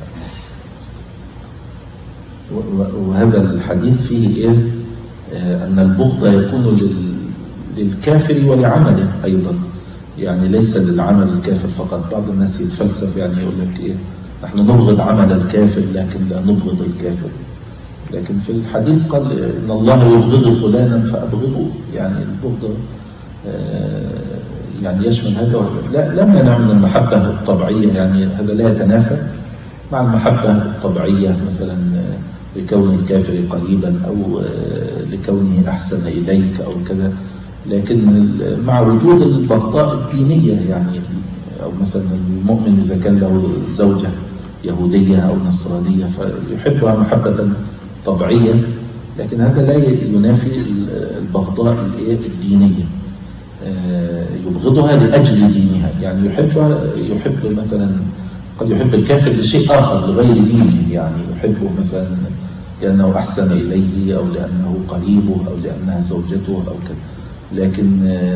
بالله. وهذا الحديث فيه إيه؟ أن البغض يكون للكافر ولعمله أيضا، يعني ليس للعمل الكافر فقط. بعض الناس يتفلسف يعني يقول لك إيه: نحن نبغض عمل الكافر لكن لا نبغض الكافر. لكن في الحديث قال: إن الله يبغض فلانا فأبغضه، يعني البغض يعني يشمل هذا وهذا. لا لم ينع من المحبة الطبيعية، يعني هذا لا يتنافى، مع المحبة الطبيعية مثلا لكون الكافر قريبا أو لكونه أحسن إليك أو كذا، لكن مع وجود البغضاء الدينية، يعني أو مثلا المؤمن إذا كان له زوجة يهودية أو نصرانية فيحبها محبة طبيعية، لكن هذا لا ينافي البغضاء الدينية، يبغضها لأجل دينها، يعني يحب يحب مثلا قد يحب الكافر لشيء آخر لغير دينه، يعني يحبه مثلا لأنه أحسن إليه أو لأنه قريبه أو لأنها زوجته أو كذا، لكن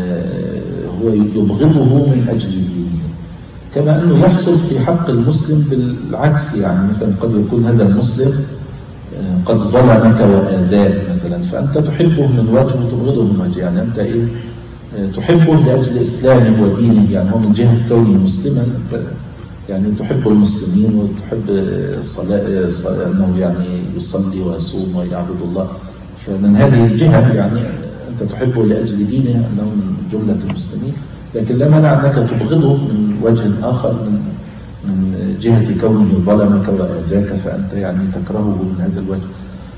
هو يبغضه من أجل دينه. كما أنه يحصل في حق المسلم بالعكس، يعني مثلا قد يكون هذا المسلم قد ظلمك وآذاك مثلا، فأنت تحبه من وجه وتبغضه من وجه، يعني أنت إيه تحبه لأجل إسلامه ودينه، يعني هو من جهة كونه مسلما يعني تحب المسلمين وتحب الصلاة أنه يعني يصلي ويصوم ويعبد الله، فمن هذه الجهة يعني أنت تحبه لأجل دينه أنه من جملة المسلمين، لكن لا مانع أنك تبغضه من وجه آخر من من جهة كونه ظلمك وآذاك، فأنت يعني تكرهه من هذا الوجه.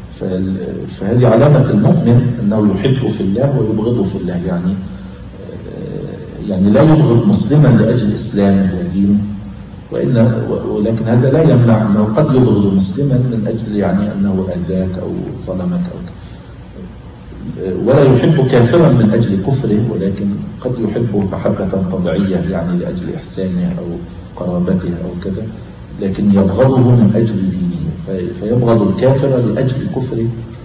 فهذه علامة المؤمن أنه يحب في الله ويبغضه في الله، يعني يعني لا يبغض مسلما لأجل إسلامه ودينه، وإن ولكن هذا لا يمنع أنه قد يبغض مسلما من أجل يعني أنه أذاك أو ظلمك أو ولا يحب كافرا من أجل كفره، ولكن قد يحبه محبة طبيعية يعني لأجل إحسانه أو قرابته أو كذا، لكن يبغضه من أجل دينه، فيبغض الكافر لأجل كفره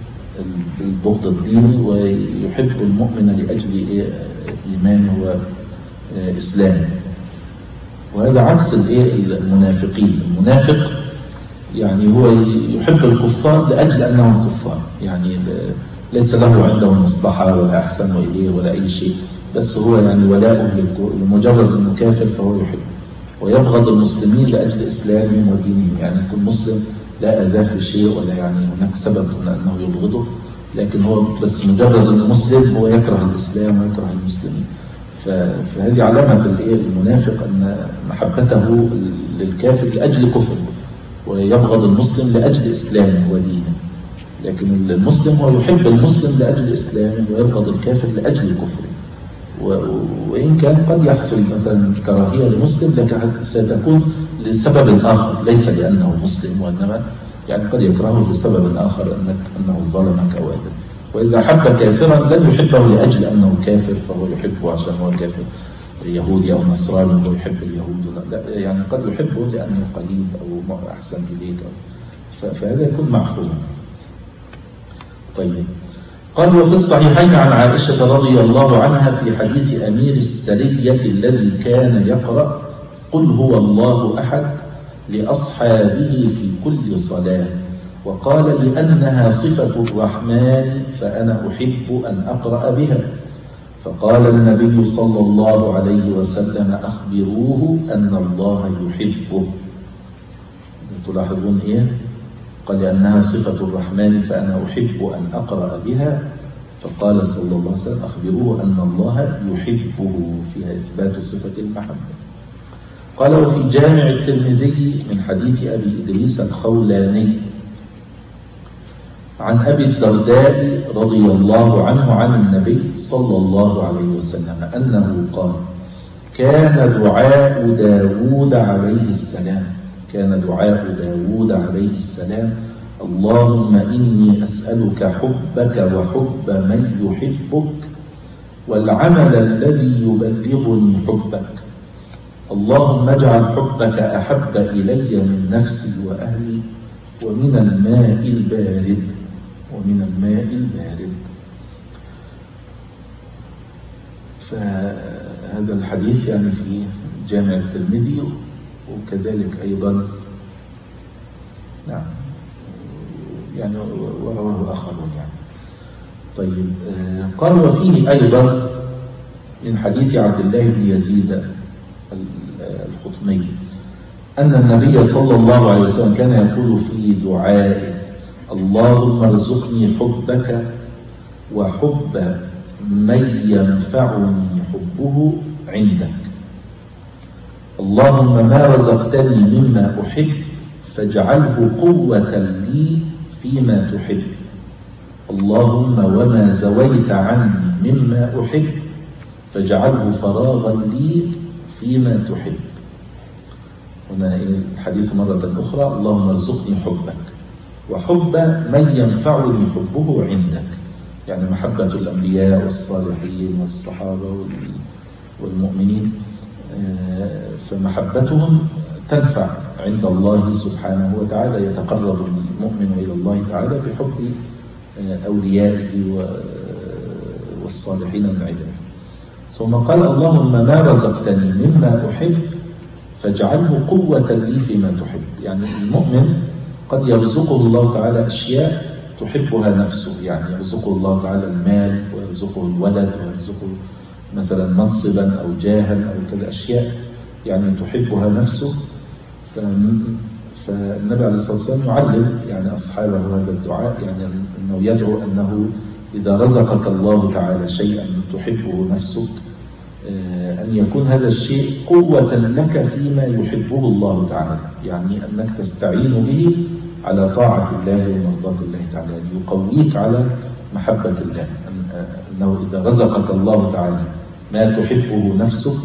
البغض الديني، ويحب المؤمن لأجل إيمانه وإسلامه. وهذا عكس المنافقين. المنافق يعني هو يحب الكفار لأجل أنهم كفار، يعني ليس له عندهم مصلحة ولا أحسن إليه ولا أي شيء، بس هو يعني ولاؤه لمجرد أنه كافر فهو يحب. ويبغض المسلمين لأجل إسلامهم ودينهم، يعني يكون مسلم لا أذاه في شيء ولا يعني هناك سبب أنه يبغضه، لكن هو بس مجرد أنه مسلم هو يكره الإسلام ويكره المسلمين. فهذه علامة المنافق أن محبته للكافر لأجل كفره، ويبغض المسلم لأجل إسلامه ودينه. لكن المسلم هو يحب المسلم لأجل إسلامه ويبغض الكافر لأجل كفره. وإن كان قد يحصل مثلا كراهية لمسلم، لكن ستكون لسبب آخر ليس لأنه مسلم، وإنما يعني قد يكرهه لسبب آخر أنك أنه ظلمك أو أذى. وإذا حب كافرا لن يحبه لأجل أنه كافر فهو يحبه عشان هو كافر يهودي أو نصراني وهو يحب اليهود، لا، يعني قد يحبه لأنه قريب أو أحسن إليك، فهذا يكون معفوما. طيب، قال وفي الصحيحين عن عائشة رضي الله عنها في حديث أمير السرية الذي كان يقرأ قل هو الله أحد لأصحابه في كل صلاة، وقال لأنها صفة الرحمن فأنا أحب أن أقرأ بها، فقال النبي صلى الله عليه وسلم أخبروه أن الله يحبه. تلاحظون إيه؟ قال لأنها صفة الرحمن فأنا أحب أن أقرأ بها، فقال صلى الله عليه وسلم أخبروه أن الله يحبه، فيها إثبات صفة المحبة. قال وفي جامع الترمذي من حديث أبي إدريس الخولاني عن أبي الدرداء رضي الله عنه عن النبي صلى الله عليه وسلم أنه قال كان دعاء داود عليه السلام كان دعاء داود عليه السلام اللهم إني أسألك حبك وحب من يحبك والعمل الذي يبلغني حبك، اللهم اجعل حبك أحب إلي من نفسي وأهلي ومن الماء البارد ومن الماء البارد. فهذا الحديث يعني في جامع الترمذي، وكذلك أيضا نعم يعني ورواه آخرون يعني. طيب، قال وفيه أيضا من حديث عبد الله بن يزيد الخطمي أن النبي صلى الله عليه وسلم كان يقول في دعائه اللهم ارزقني حبك وحب من ينفعني حبه عندك، اللهم ما رزقتني مما أحب فاجعله قوة لي فيما تحب. اللهم وما زويت عني مما أحب فاجعله فراغا لي فيما تحب. هنا الحديث مرة أخرى: اللهم ارزقني حبك وحب من ينفعني حبه عندك، يعني محبة الأنبياء والصالحين والصحابة والمؤمنين، فمحبتهم تنفع عند الله سبحانه وتعالى. يتقرب المؤمن إلى الله تعالى بحب أوليائه والصالحين من عباده. ثم قال: اللهم ما رزقتني مما أحب فاجعله قوة لي فيما تحب. يعني المؤمن قد يرزقه الله تعالى أشياء تحبها نفسه، يعني يرزقه الله تعالى المال ويرزقه الولد ويرزقه مثلا منصبا أو جاها أو كذا، أشياء يعني تحبها نفسه. فالنبي عليه الصلاة والسلام يعلم يعني أصحابه هذا الدعاء، يعني أنه يدعو أنه إذا رزقك الله تعالى شيئا تحبه نفسك أن يكون هذا الشيء قوة لك فيما يحبه الله تعالى، يعني أنك تستعين به على طاعة الله ومرضاة الله تعالى، يقويك على محبة الله. أنه إذا رزقك الله تعالى ما تحبه نفسك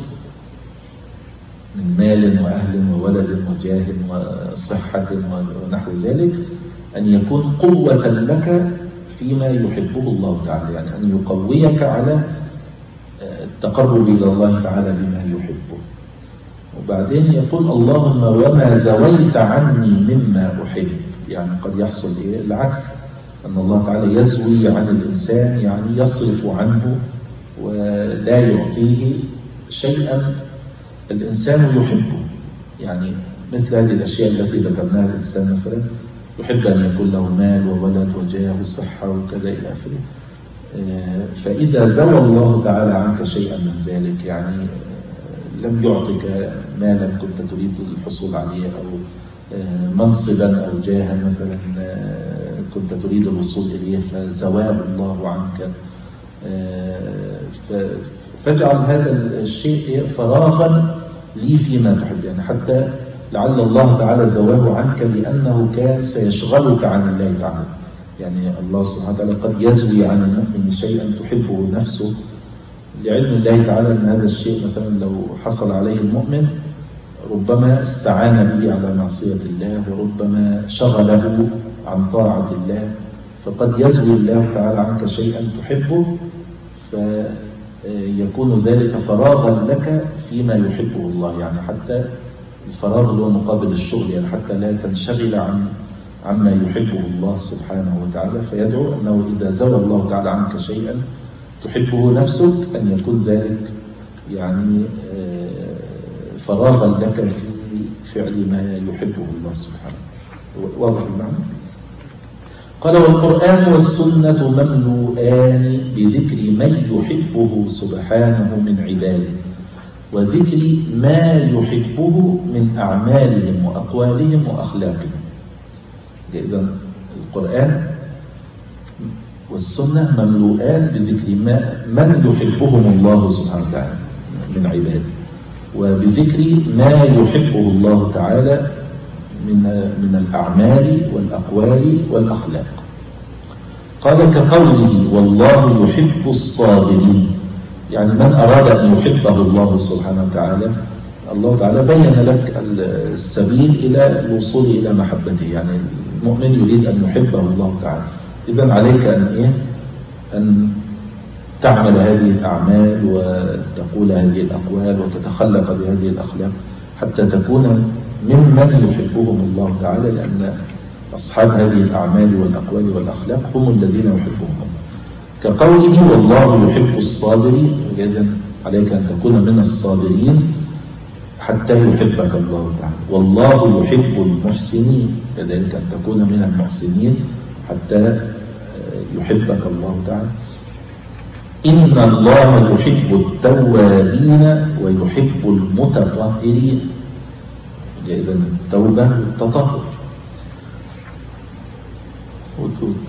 من مال وأهل وولد وجاه وصحة ونحو ذلك، أن يكون قوة لك فيما يحبه الله تعالى، يعني أن يقويك على التقرب إلى الله تعالى بما يحبه. وبعدين يقول: اللهم وما زويت عني مما أحب. يعني قد يحصل إيه؟ العكس، أن الله تعالى يزوي عن الإنسان، يعني يصرف عنه ولا يعطيه شيئا الإنسان يحبه. يعني مثل هذه الأشياء التي ذكرناها، الإنسان مثلا يحب أن يكون له مال وولد وجاه وصحة وكذا إلى آخره، فإذا زوى الله تعالى عنك شيئا من ذلك، يعني لم يعطك مالا كنت تريد الحصول عليه أو منصبا أو جاها مثلا كنت تريد الوصول إليه، فزواه الله عنك، فاجعل هذا الشيء فراغا لي فيما تحب. يعني حتى لعل الله تعالى زواه عنك لأنه كان سيشغلك عن الله تعالى. يعني الله سبحانه وتعالى قد يزوي عن المؤمن شيئا تحبه نفسه لعلم الله تعالى أن هذا الشيء مثلا لو حصل عليه المؤمن ربما استعان به على معصية الله وربما شغله عن طاعة الله، فقد يزوي الله تعالى عنك شيئا تحبه فيكون ذلك فراغا لك فيما يحبه الله. يعني حتى الفراغ اللي هو مقابل الشغل، يعني حتى لا تنشغل عن عما يحبه الله سبحانه وتعالى. فيدعو أنه إذا زوى الله تعالى عنك شيئا تحبه نفسك أن يكون ذلك يعني فراغا لك في فعل ما يحبه الله سبحانه. واضح المعنى؟ قال: والقرآن والسنة مملوءان بذكر من يحبه سبحانه من عباده وذكر ما يحبه من أعمالهم وأقوالهم وأخلاقهم. إذن القرآن والسنة مملوءان بذكر ما من يحبهم الله سبحانه وتعالى من عباده وبذكر ما يحبه الله تعالى من من الأعمال والأقوال والأخلاق. قال: كقوله: والله يحب الصابرين. يعني من أراد أن يحبه الله سبحانه وتعالى الله تعالى بين لك السبيل إلى الوصول إلى محبته. يعني المؤمن يريد أن يحبه الله تعالى، إذن عليك أن إيه؟ أن تعمل هذه الأعمال وتقول هذه الأقوال وتتخلق بهذه الأخلاق حتى تكون ممن يحبهم الله تعالى، لأن أصحاب هذه الأعمال والأقوال والأخلاق هم الذين يحبهم. كقوله: والله يحب الصابرين. إذن عليك أن تكون من الصابرين حتى يحبك الله تعالى. والله يحب المحسنين، كذلك أن تكون من المحسنين حتى يحبك الله تعالى. إن الله يحب التوابين ويحب المتطهرين. إذن التوبة والتطهر،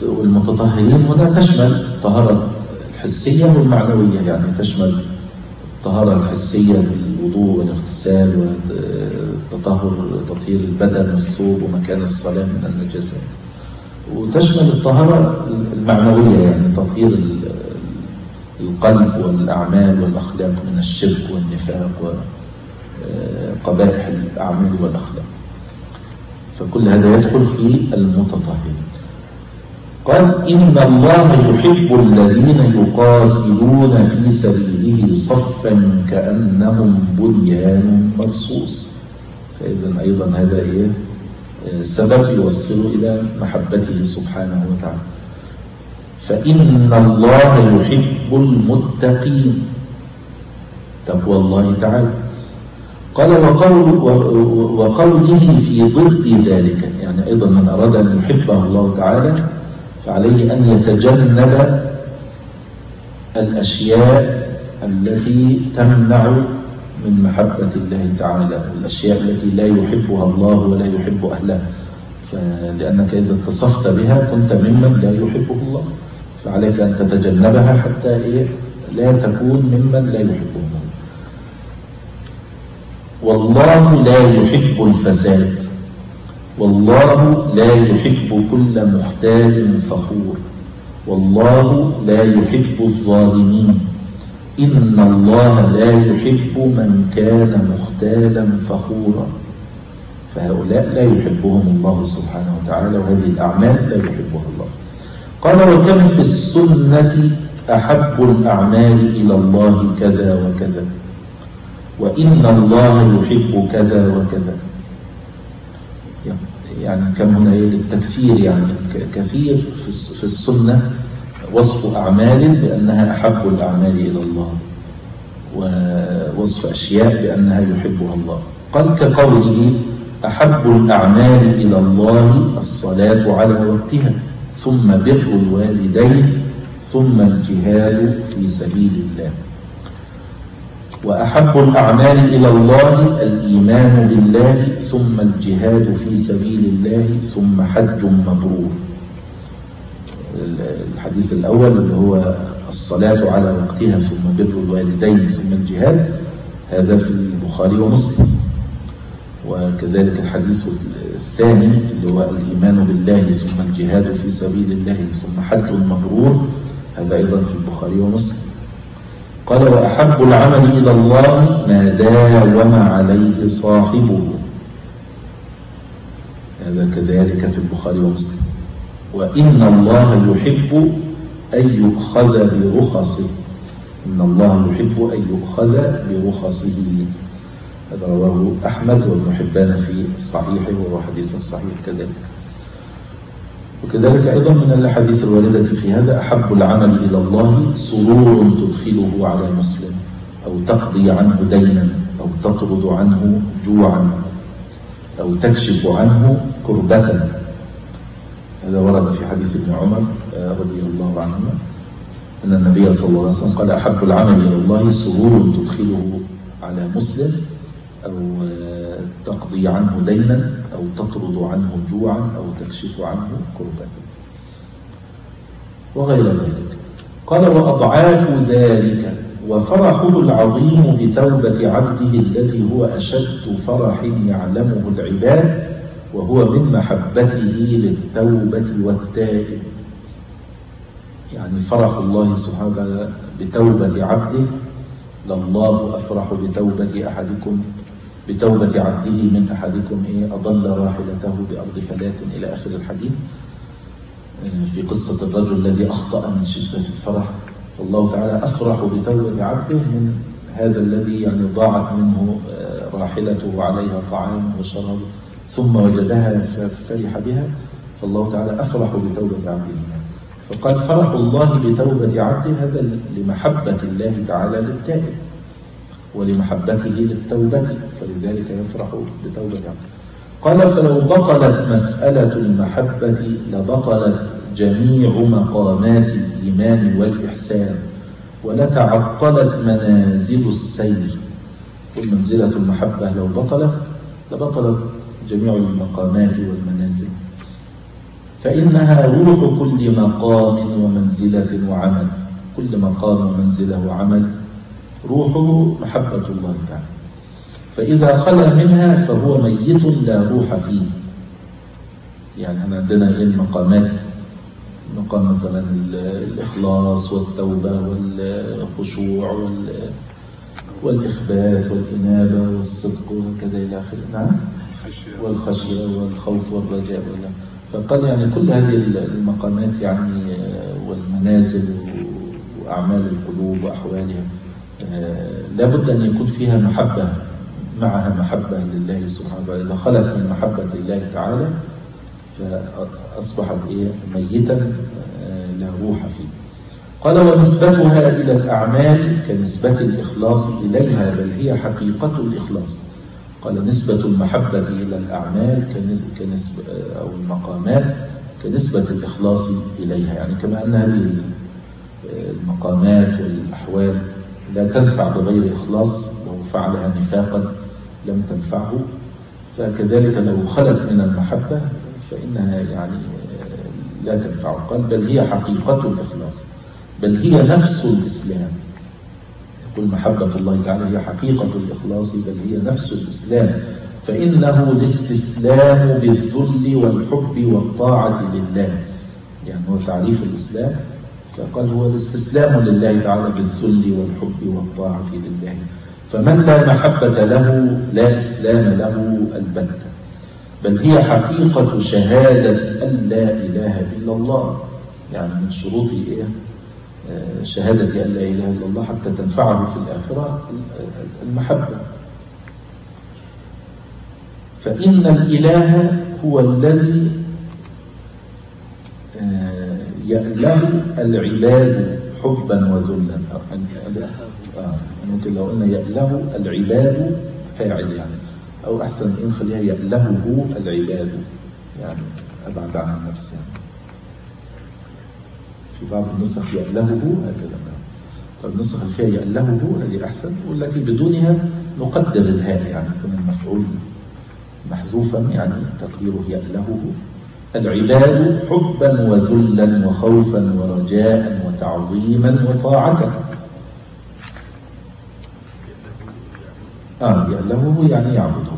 والمتطهرين هنا تشمل الطهارة الحسية والمعنوية، يعني تشمل الطهارة الحسية بالوضوء والاغتسال وتطهر تطهير البدن والثوب ومكان الصلاة من النجاسات، وتشمل الطهارة المعنوية يعني تطهير القلب والأعمال والأخلاق من الشرك والنفاق وقبائح الأعمال والأخلاق، فكل هذا يدخل في المتطهرين. قال إن الله يحب الذين يقاتلون في سبيله صفا كأنهم بنيان مرصوص، فإذا أيضا هذا إيه سبب يوصل إلى محبته سبحانه وتعالى. فإن الله يحب المتقين، تقوى الله تعالى. قال وقول وقوله في ضد ذلك، يعني أيضا من أراد أن يحبه الله تعالى فعليه أن يتجنب الأشياء التي تمنع من محبة الله تعالى، والأشياء التي لا يحبها الله ولا يحب أهلها، لأنك إذا اتصفت بها كنت ممن لا يحبه الله، فعليك أن تتجنبها حتى إيه لا تكون ممن لا يحبه الله. والله لا يحب الفساد، والله لا يحب كل مختال فخور، والله لا يحب الظالمين، إن الله لا يحب من كان مختالا فخورا، فهؤلاء لا يحبهم الله سبحانه وتعالى، وهذه الأعمال لا يحبها الله. قال وكم في السنة أحب الأعمال إلى الله كذا وكذا، وإن الله يحب كذا وكذا، يعني كم هنا للتكثير، يعني كثير في السنة وصف أعمال بأنها أحب الأعمال إلى الله، ووصف أشياء بأنها يحبها الله. قال كقوله أحب الأعمال إلى الله الصلاة على وقتها، ثم بر الوالدين، ثم الجهاد في سبيل الله. وأحب الأعمال إلى الله الإيمان بالله، ثم الجهاد في سبيل الله، ثم حج مبرور. الحديث الأول اللي هو الصلاة على وقتها ثم بر الوالدين ثم الجهاد، هذا في البخاري ومسلم. وكذلك الحديث الثاني اللي هو الإيمان بالله ثم الجهاد في سبيل الله ثم حج مبرور، هذا أيضا في البخاري ومسلم. قال وأحب العمل إلى الله ما داوم عليه صاحبه، هذا كذلك في البخاري ومسلم. وإن الله يحب أن يؤخذ برخصه، إن الله يحب أن يؤخذ برخصه، هذا رواه أحمد وابن حبان في صحيحه وهو حديث صحيح كذلك. وكذلك أيضا من الأحاديث الواردة في هذا أحب العمل إلى الله سرور تدخله على مسلم، أو تقضي عنه دينا، أو تطرد عنه جوعا، أو تكشف عنه كربة. هذا ورد في حديث ابن عمر رضي الله عنهما أن النبي صلى الله عليه وسلم قال أحب العمل إلى الله سرور تدخله على مسلم، أو تقضي عنه دينا، أو تطرد عنه جوعا، أو تكشف عنه كربة، وغير ذلك. قال وأضعاف ذلك وفرحه العظيم بتوبة عبده الذي هو أشد فرح يعلمه العباد، وهو من محبته للتوبة والتائب. يعني فرح الله سبحانه وتعالى بتوبة عبده، لله أفرح بتوبة أحدكم بتوبة عبده من أحدكم إيه أضل راحلته بأرض فلاة، إلى آخر الحديث في قصة الرجل الذي أخطأ من شدة الفرح. فالله تعالى أفرح بتوبة عبده من هذا الذي يعني ضاعت منه راحلته وعليها طعام وشراب ثم وجدها ففرح بها، فالله تعالى أفرح بتوبة عبده. فقال فرح الله بتوبة عبده، هذا لمحبة الله تعالى للتائب ولمحبته للتوبة، فلذلك يفرح بتوبة عبده. قال فلو بطلت مسألة المحبة لبطلت جميع مقامات الإيمان والإحسان، ولتعطلت منازل السير. ومنزلة المحبة لو بطلت لبطلت جميع المقامات والمنازل، فإنها روح كل مقام ومنزلة وعمل. كل مقام ومنزلة وعمل روحه محبة الله تعالى. فإذا خلا منها فهو ميت لا روح فيه. يعني احنا عندنا ايه المقامات؟ مقام مثلا الإخلاص والتوبة والخشوع والإخبات والإنابة والصدق وكذا إلى آخره. نعم، والخشية والخوف والرجاء. فقال يعني كل هذه المقامات يعني والمنازل وأعمال القلوب وأحوالها لابد أن يكون فيها محبة، معها محبة لله سبحانه وتعالى. إذا خلت من محبة الله تعالى فأصبحت إيه؟ ميتا لا روح فيه. قال ونسبتها إلى الأعمال كنسبة الإخلاص إليها، بل هي حقيقة الإخلاص. قال نسبة المحبة إلى الأعمال كنسبة أو المقامات كنسبة الإخلاص إليها. يعني كما أن هذه المقامات والأحوال لا تنفع بغير إخلاص، لو فعلها نفاقا لم تنفعه، فكذلك لو خلت من المحبة فإنها يعني لا تنفع. قال بل هي حقيقة الإخلاص، بل هي نفس الإسلام. يقول محبة الله تعالى هي حقيقة الإخلاص، بل هي نفس الإسلام، فإنه الاستسلام بالذل والحب والطاعة لله. يعني هو تعريف الإسلام، فقال هو الاستسلام لله تعالى بالذل والحب والطاعة لله. فمن لا محبة له لا إسلام له البتة، بل هي حقيقة شهادة أن لا إله إلا الله. يعني من شروط إيه؟ شهادة أن لا إله إلا الله حتى تنفعه في الآخرة المحبة. فإن الإله هو الذي يأله العباد حبا وذلا. آه. ممكن لو قلنا يأله العباد فاعل يعني، أو أحسن إن خليها يألهه العباد، يعني أبعد عن النفس. يعني في بعض النسخ يألهه هكذا، فالنسخ اللي فيها يألهه هذه أحسن، والتي بدونها نقدر الهاء يعني يكون المفعول محذوفا، يعني تقديره يألهه العباد حبا وذلا وخوفا ورجاء وتعظيما وطاعة. آه يألهه يعني يعبده.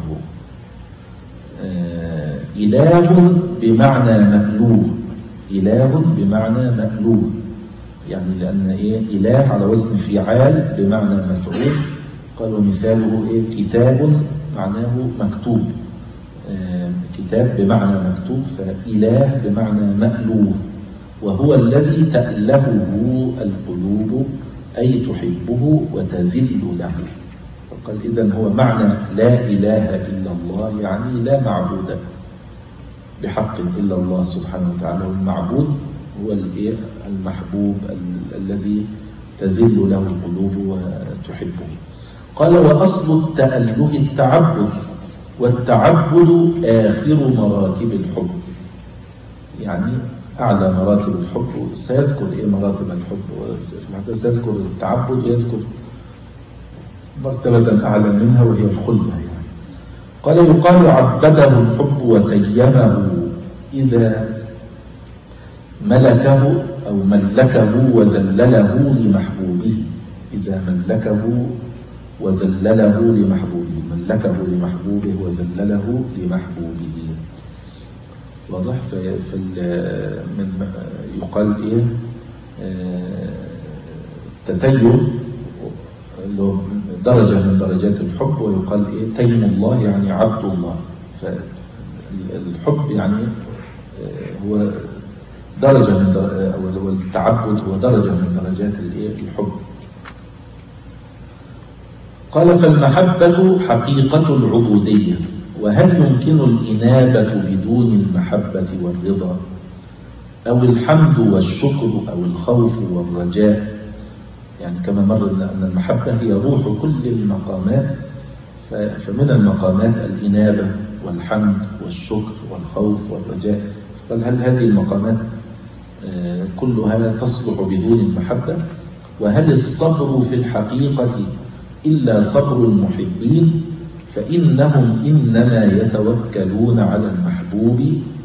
آه إله بمعنى مألوه، إله بمعنى مألوه، يعني لأن إيه إله على وزن فعال بمعنى مفعول. قالوا مثاله إيه؟ كتاب معناه مكتوب، آه كتاب بمعنى مكتوب، فإله بمعنى مألوه، وهو الذي تألهه القلوب أي تحبه وتذل له. قال إذن هو معنى لا إله إلا الله، يعني لا معبود بحق إلا الله سبحانه وتعالى، والمعبود هو المحبوب ال الذي تذل له القلوب وتحبه. قال وأصل التأله التعبد، والتعبد آخر مراتب الحب. يعني أعلى مراتب الحب، سيذكر إيه مراتب الحب، سيذكر التعبد ويذكر مرتبة أعلى منها وهي الخلة. يعني قال يقال عبده الحب وتيمه إذا ملكه أو ملكه وذلله لمحبوبه. إذا ملكه وذلله لمحبوبه، ملكه لمحبوبه وذلله لمحبوبه. واضح؟ في من يقال إيه تتيم درجة من درجات الحب، ويقال إيه تيم الله يعني عبد الله. فالحب يعني هو درجة من درجة، والتعبد هو درجة من درجات الحب. قال فالمحبة حقيقة العبودية، وهل يمكن الإنابة بدون المحبة والرضا، أو الحمد والشكر أو الخوف والرجاء؟ يعني كما مر أن المحبة هي روح كل المقامات، فمن المقامات الإنابة والحمد والشكر والخوف والرجاء. قال هل هذه المقامات كلها تصلح بدون المحبة؟ وهل الصبر في الحقيقة إلا صبر المحبين، فإنهم إنما يتوكلون على المحبوب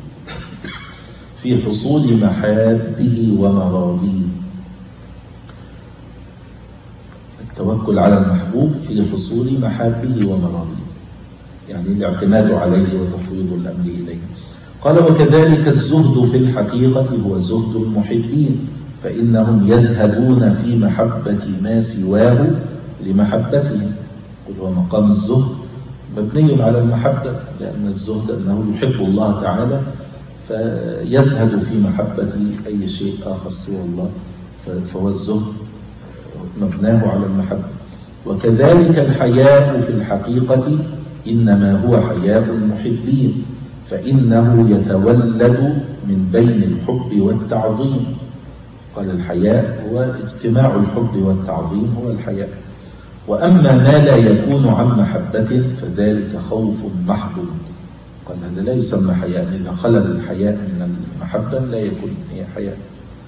في حصول محابه ومراضيه. التوكل على المحبوب في حصول محابه ومراضيه، يعني الاعتماد عليه وتفويض الأمر إليه. قال وكذلك الزهد في الحقيقة هو زهد المحبين، فإنهم يزهدون في محبة ما سواه لمحبتهم. قل هو مقام الزهد مبني على المحبة، لأن الزهد أنه يحب الله تعالى فيزهد في محبة أي شيء آخر سوى الله، فهو الزهد مبناه على المحبة. وكذلك الحياء في الحقيقة إنما هو حياء المحبين، فإنه يتولد من بين الحب والتعظيم. قال الحياء هو اجتماع الحب والتعظيم هو الحياء. وأما ما لا يكون عن محبة فذلك خوف محض. قال هذا لا يسمى حياء، إذا خلل الحياء من المحبة لا يكون هي حياء،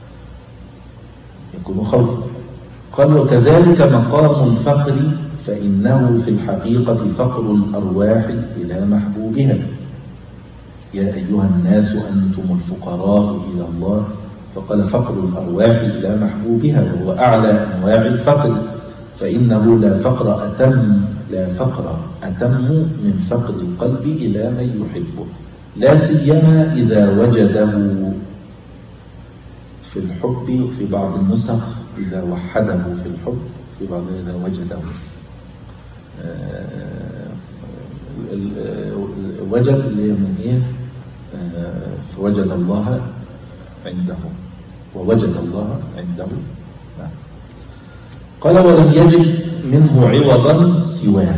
يكون خوفا. قال وكذلك مقام الفقر فإنه في الحقيقة فقر الأرواح إلى محبوبها. يا أيها الناس أنتم الفقراء إلى الله، فقال فقر الأرواح إلى محبوبها، وهو أعلى أنواع الفقر، فإنه لا فقر أتم لا فقر أتم من فقر القلب إلى من يحبه، لا سيما إذا وجده في الحب، في بعض النسخ إذا وحده في الحب، في بعض إذا وجده. وجد اللي من إيه؟ فوجد الله عنده، ووجد الله عنده. قال ولم يجد منه عوضا سواه،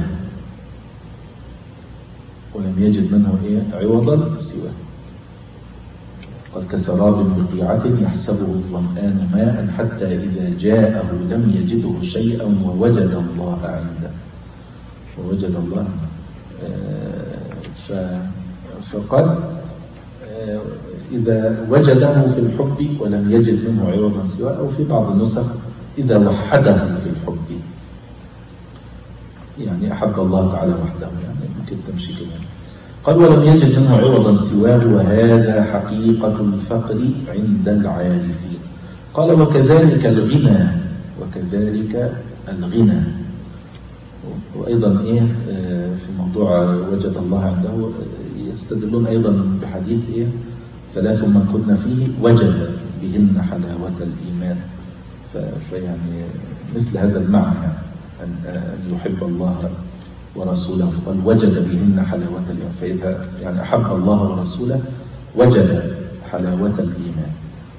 ولم يجد منه إيه؟ عوضا سواه. قال كسراب بقيعة يحسبه الظمآن ماء حتى إذا جاءه لم يجده شيئا ووجد الله عنده، ووجد الله. فقال إذا وجده في الحب ولم يجد منه عوضا سواه، أو في بعض النسخ إذا وحده في الحب، يعني أحب الله تعالى وحده، يعني ممكن تمشي كمان. قال ولم يجد منه عوضا سواه، وهذا حقيقة الفقر عند العارفين. قال وكذلك الغنى، وكذلك الغنى. وأيضا إيه في موضوع وجد الله عنده يستدلون أيضا بحديث إيه ثلاث من كنا فيه وجد بهن حلاوة الإيمان. فيعني مثل هذا المعنى، أن يحب الله ورسوله، فقال وجد بهن حلاوة الإيمان، فإذا يعني أحب الله ورسوله وجد حلاوة الإيمان.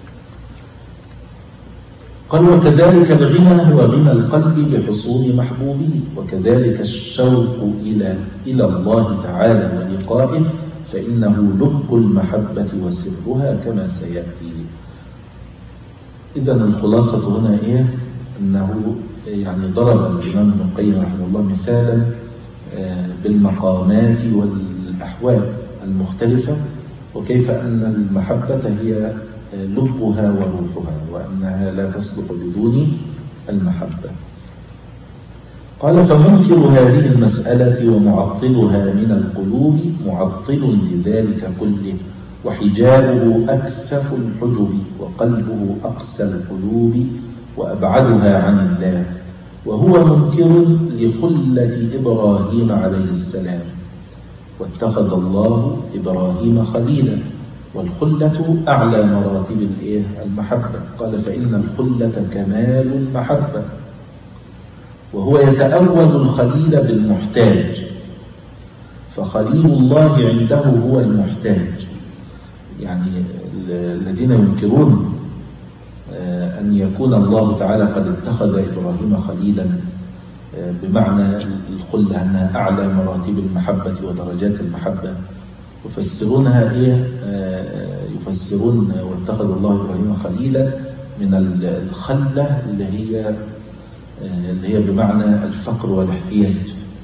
قال وكذلك الغنى هو غنى القلب بحصول محبوبه، وكذلك الشوق إلى إلى الله تعالى ولقائه، فإنه لب المحبة وسرها كما سيأتي. إذن الخلاصة هنا إيه؟ أنه يعني ضرب الإمام ابن القيم رحمه الله مثالا بالمقامات والأحوال المختلفة، وكيف أن المحبة هي لبها وروحها، وأنها لا تصلح بدون المحبة. قال فمنكر هذه المسألة ومعطلها من القلوب معطل لذلك كله، وحجابه أكثف الحجب، وقلبه أقسى القلوب وأبعدها عن الله، وهو منكر لخلة إبراهيم عليه السلام، واتخذ الله إبراهيم خليلا، والخلة أعلى مراتب المحبة. قال فإن الخلة كمال المحبة، وهو يتأول الخليل بالمحتاج، فخليل الله عنده هو المحتاج. يعني الذين ينكرون أن يكون الله تعالى قد اتخذ إبراهيم خليلا بمعنى الخلة أنها أعلى مراتب المحبة ودرجات المحبة، يفسرونها إيه؟ يفسرون واتخذ الله إبراهيم خليلا من الخلة اللي هي اللي هي بمعنى الفقر والاحتياج،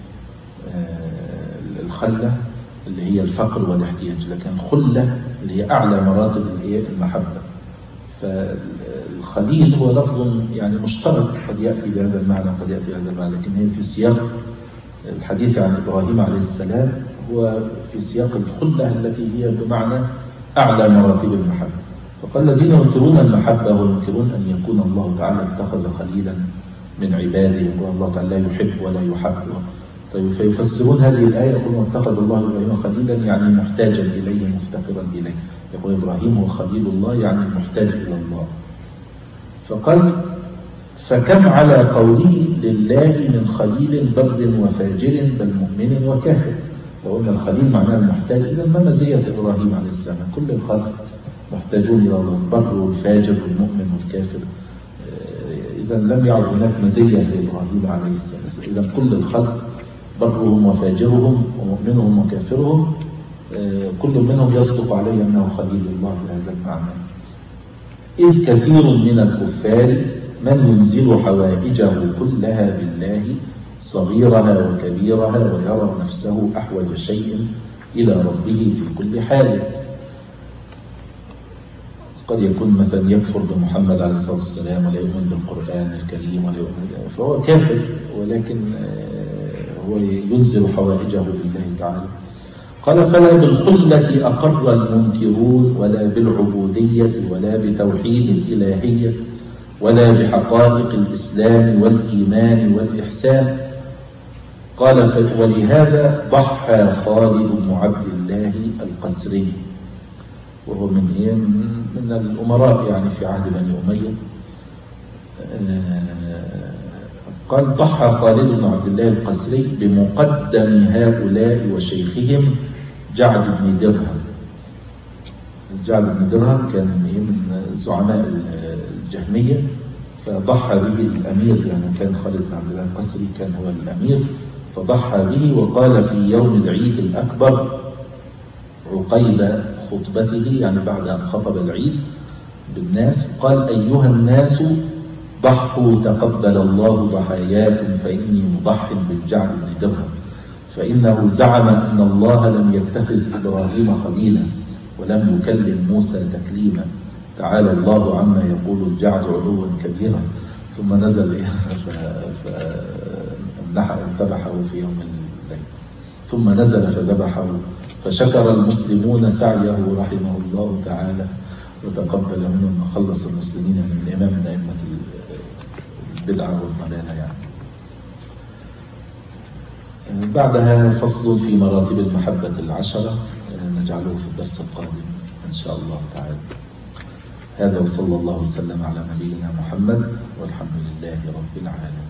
الخلة اللي هي الفقر والاحتياج، لكن الخلة اللي هي أعلى مراتب المحبة. فالخليل هو لفظ يعني مشترك، قد يأتي بهذا المعنى قد يأتي بهذا المعنى، لكن هي في سياق الحديث عن إبراهيم عليه السلام هو في سياق الخلة التي هي بمعنى أعلى مراتب المحبة. فقال الذين ينكرون المحبة وينكرون أن يكون الله تعالى اتخذ خليلا من عباده، والله تعالى لا يحب ولا يحب. طيب فيفسرون هذه الآية يقولون اتخذ الله إبراهيم خليلا يعني محتاجا إليه مفتقرا إليه. يقول إبراهيم هو خليل الله يعني محتاج إلى الله. فقال فكم على قوله لله من خليل بر وفاجر بل مؤمن وكافر. لو قلنا الخليل معناه المحتاج، إذا ما مزية إبراهيم عليه السلام؟ كل الخلق محتاجون إلى الله، البر والفاجر والمؤمن والكافر. إذا لم يعد هناك مزية لإبراهيم عليه السلام. إذا كل الخلق برهم وفاجرهم ومؤمنهم وكافرهم كل منهم يصدق عليه أنه خليل الله بهذا المعنى. إذ كثير من الكفار من ينزل حوائجه كلها بالله صغيرها وكبيرها ويرى نفسه أحوج شيء إلى ربه في كل حال. قد يكون مثلا يكفر بمحمد عليه الصلاة والسلام ولا يؤمن بالقرآن الكريم ولا يؤمن، فهو كافر، ولكن هو ينزل حوائجه بالله تعالى. قال فلا بالخلة أقر المنكرون ولا بالعبودية ولا بتوحيد الإلهية ولا بحقائق الإسلام والإيمان والإحسان. قال ولهذا ضحى خالد بن عبد الله القسري، وهو من إيه؟ من الأمراء يعني في عهد بني أمية. قال ضحى خالد بن عبد الله القسري بمقدم هؤلاء وشيخهم جعد بن درهم. جعد بن درهم كان من زعماء الجهمية، فضحى به الأمير، يعني كان خالد بن عبد الله القسري كان هو الأمير، فضحى به. وقال في يوم العيد الأكبر عقيب خطبته، يعني بعد أن خطب العيد بالناس، قال أيها الناس ضحوا تقبل الله ضحاياكم فإني مضح بالجعد بن درهم، فإنه زعم أن الله لم يتخذ إبراهيم خليلا ولم يكلم موسى تكليما، تعالى الله عما يقول الجعد علوا كبيرا. ثم نزل فذبحه في يوم الليل، ثم نزل فذبحه فشكر المسلمون سعيه رحمه الله تعالى وتقبل منهم وخلص المسلمين من الإمام من أئمة البدعة والضلالة. يعني بعدها فصل في مراتب المحبة العشرة نجعله في الدرس القادم إن شاء الله تعالى. هذا وصلى الله وسلم على نبينا محمد والحمد لله رب العالمين.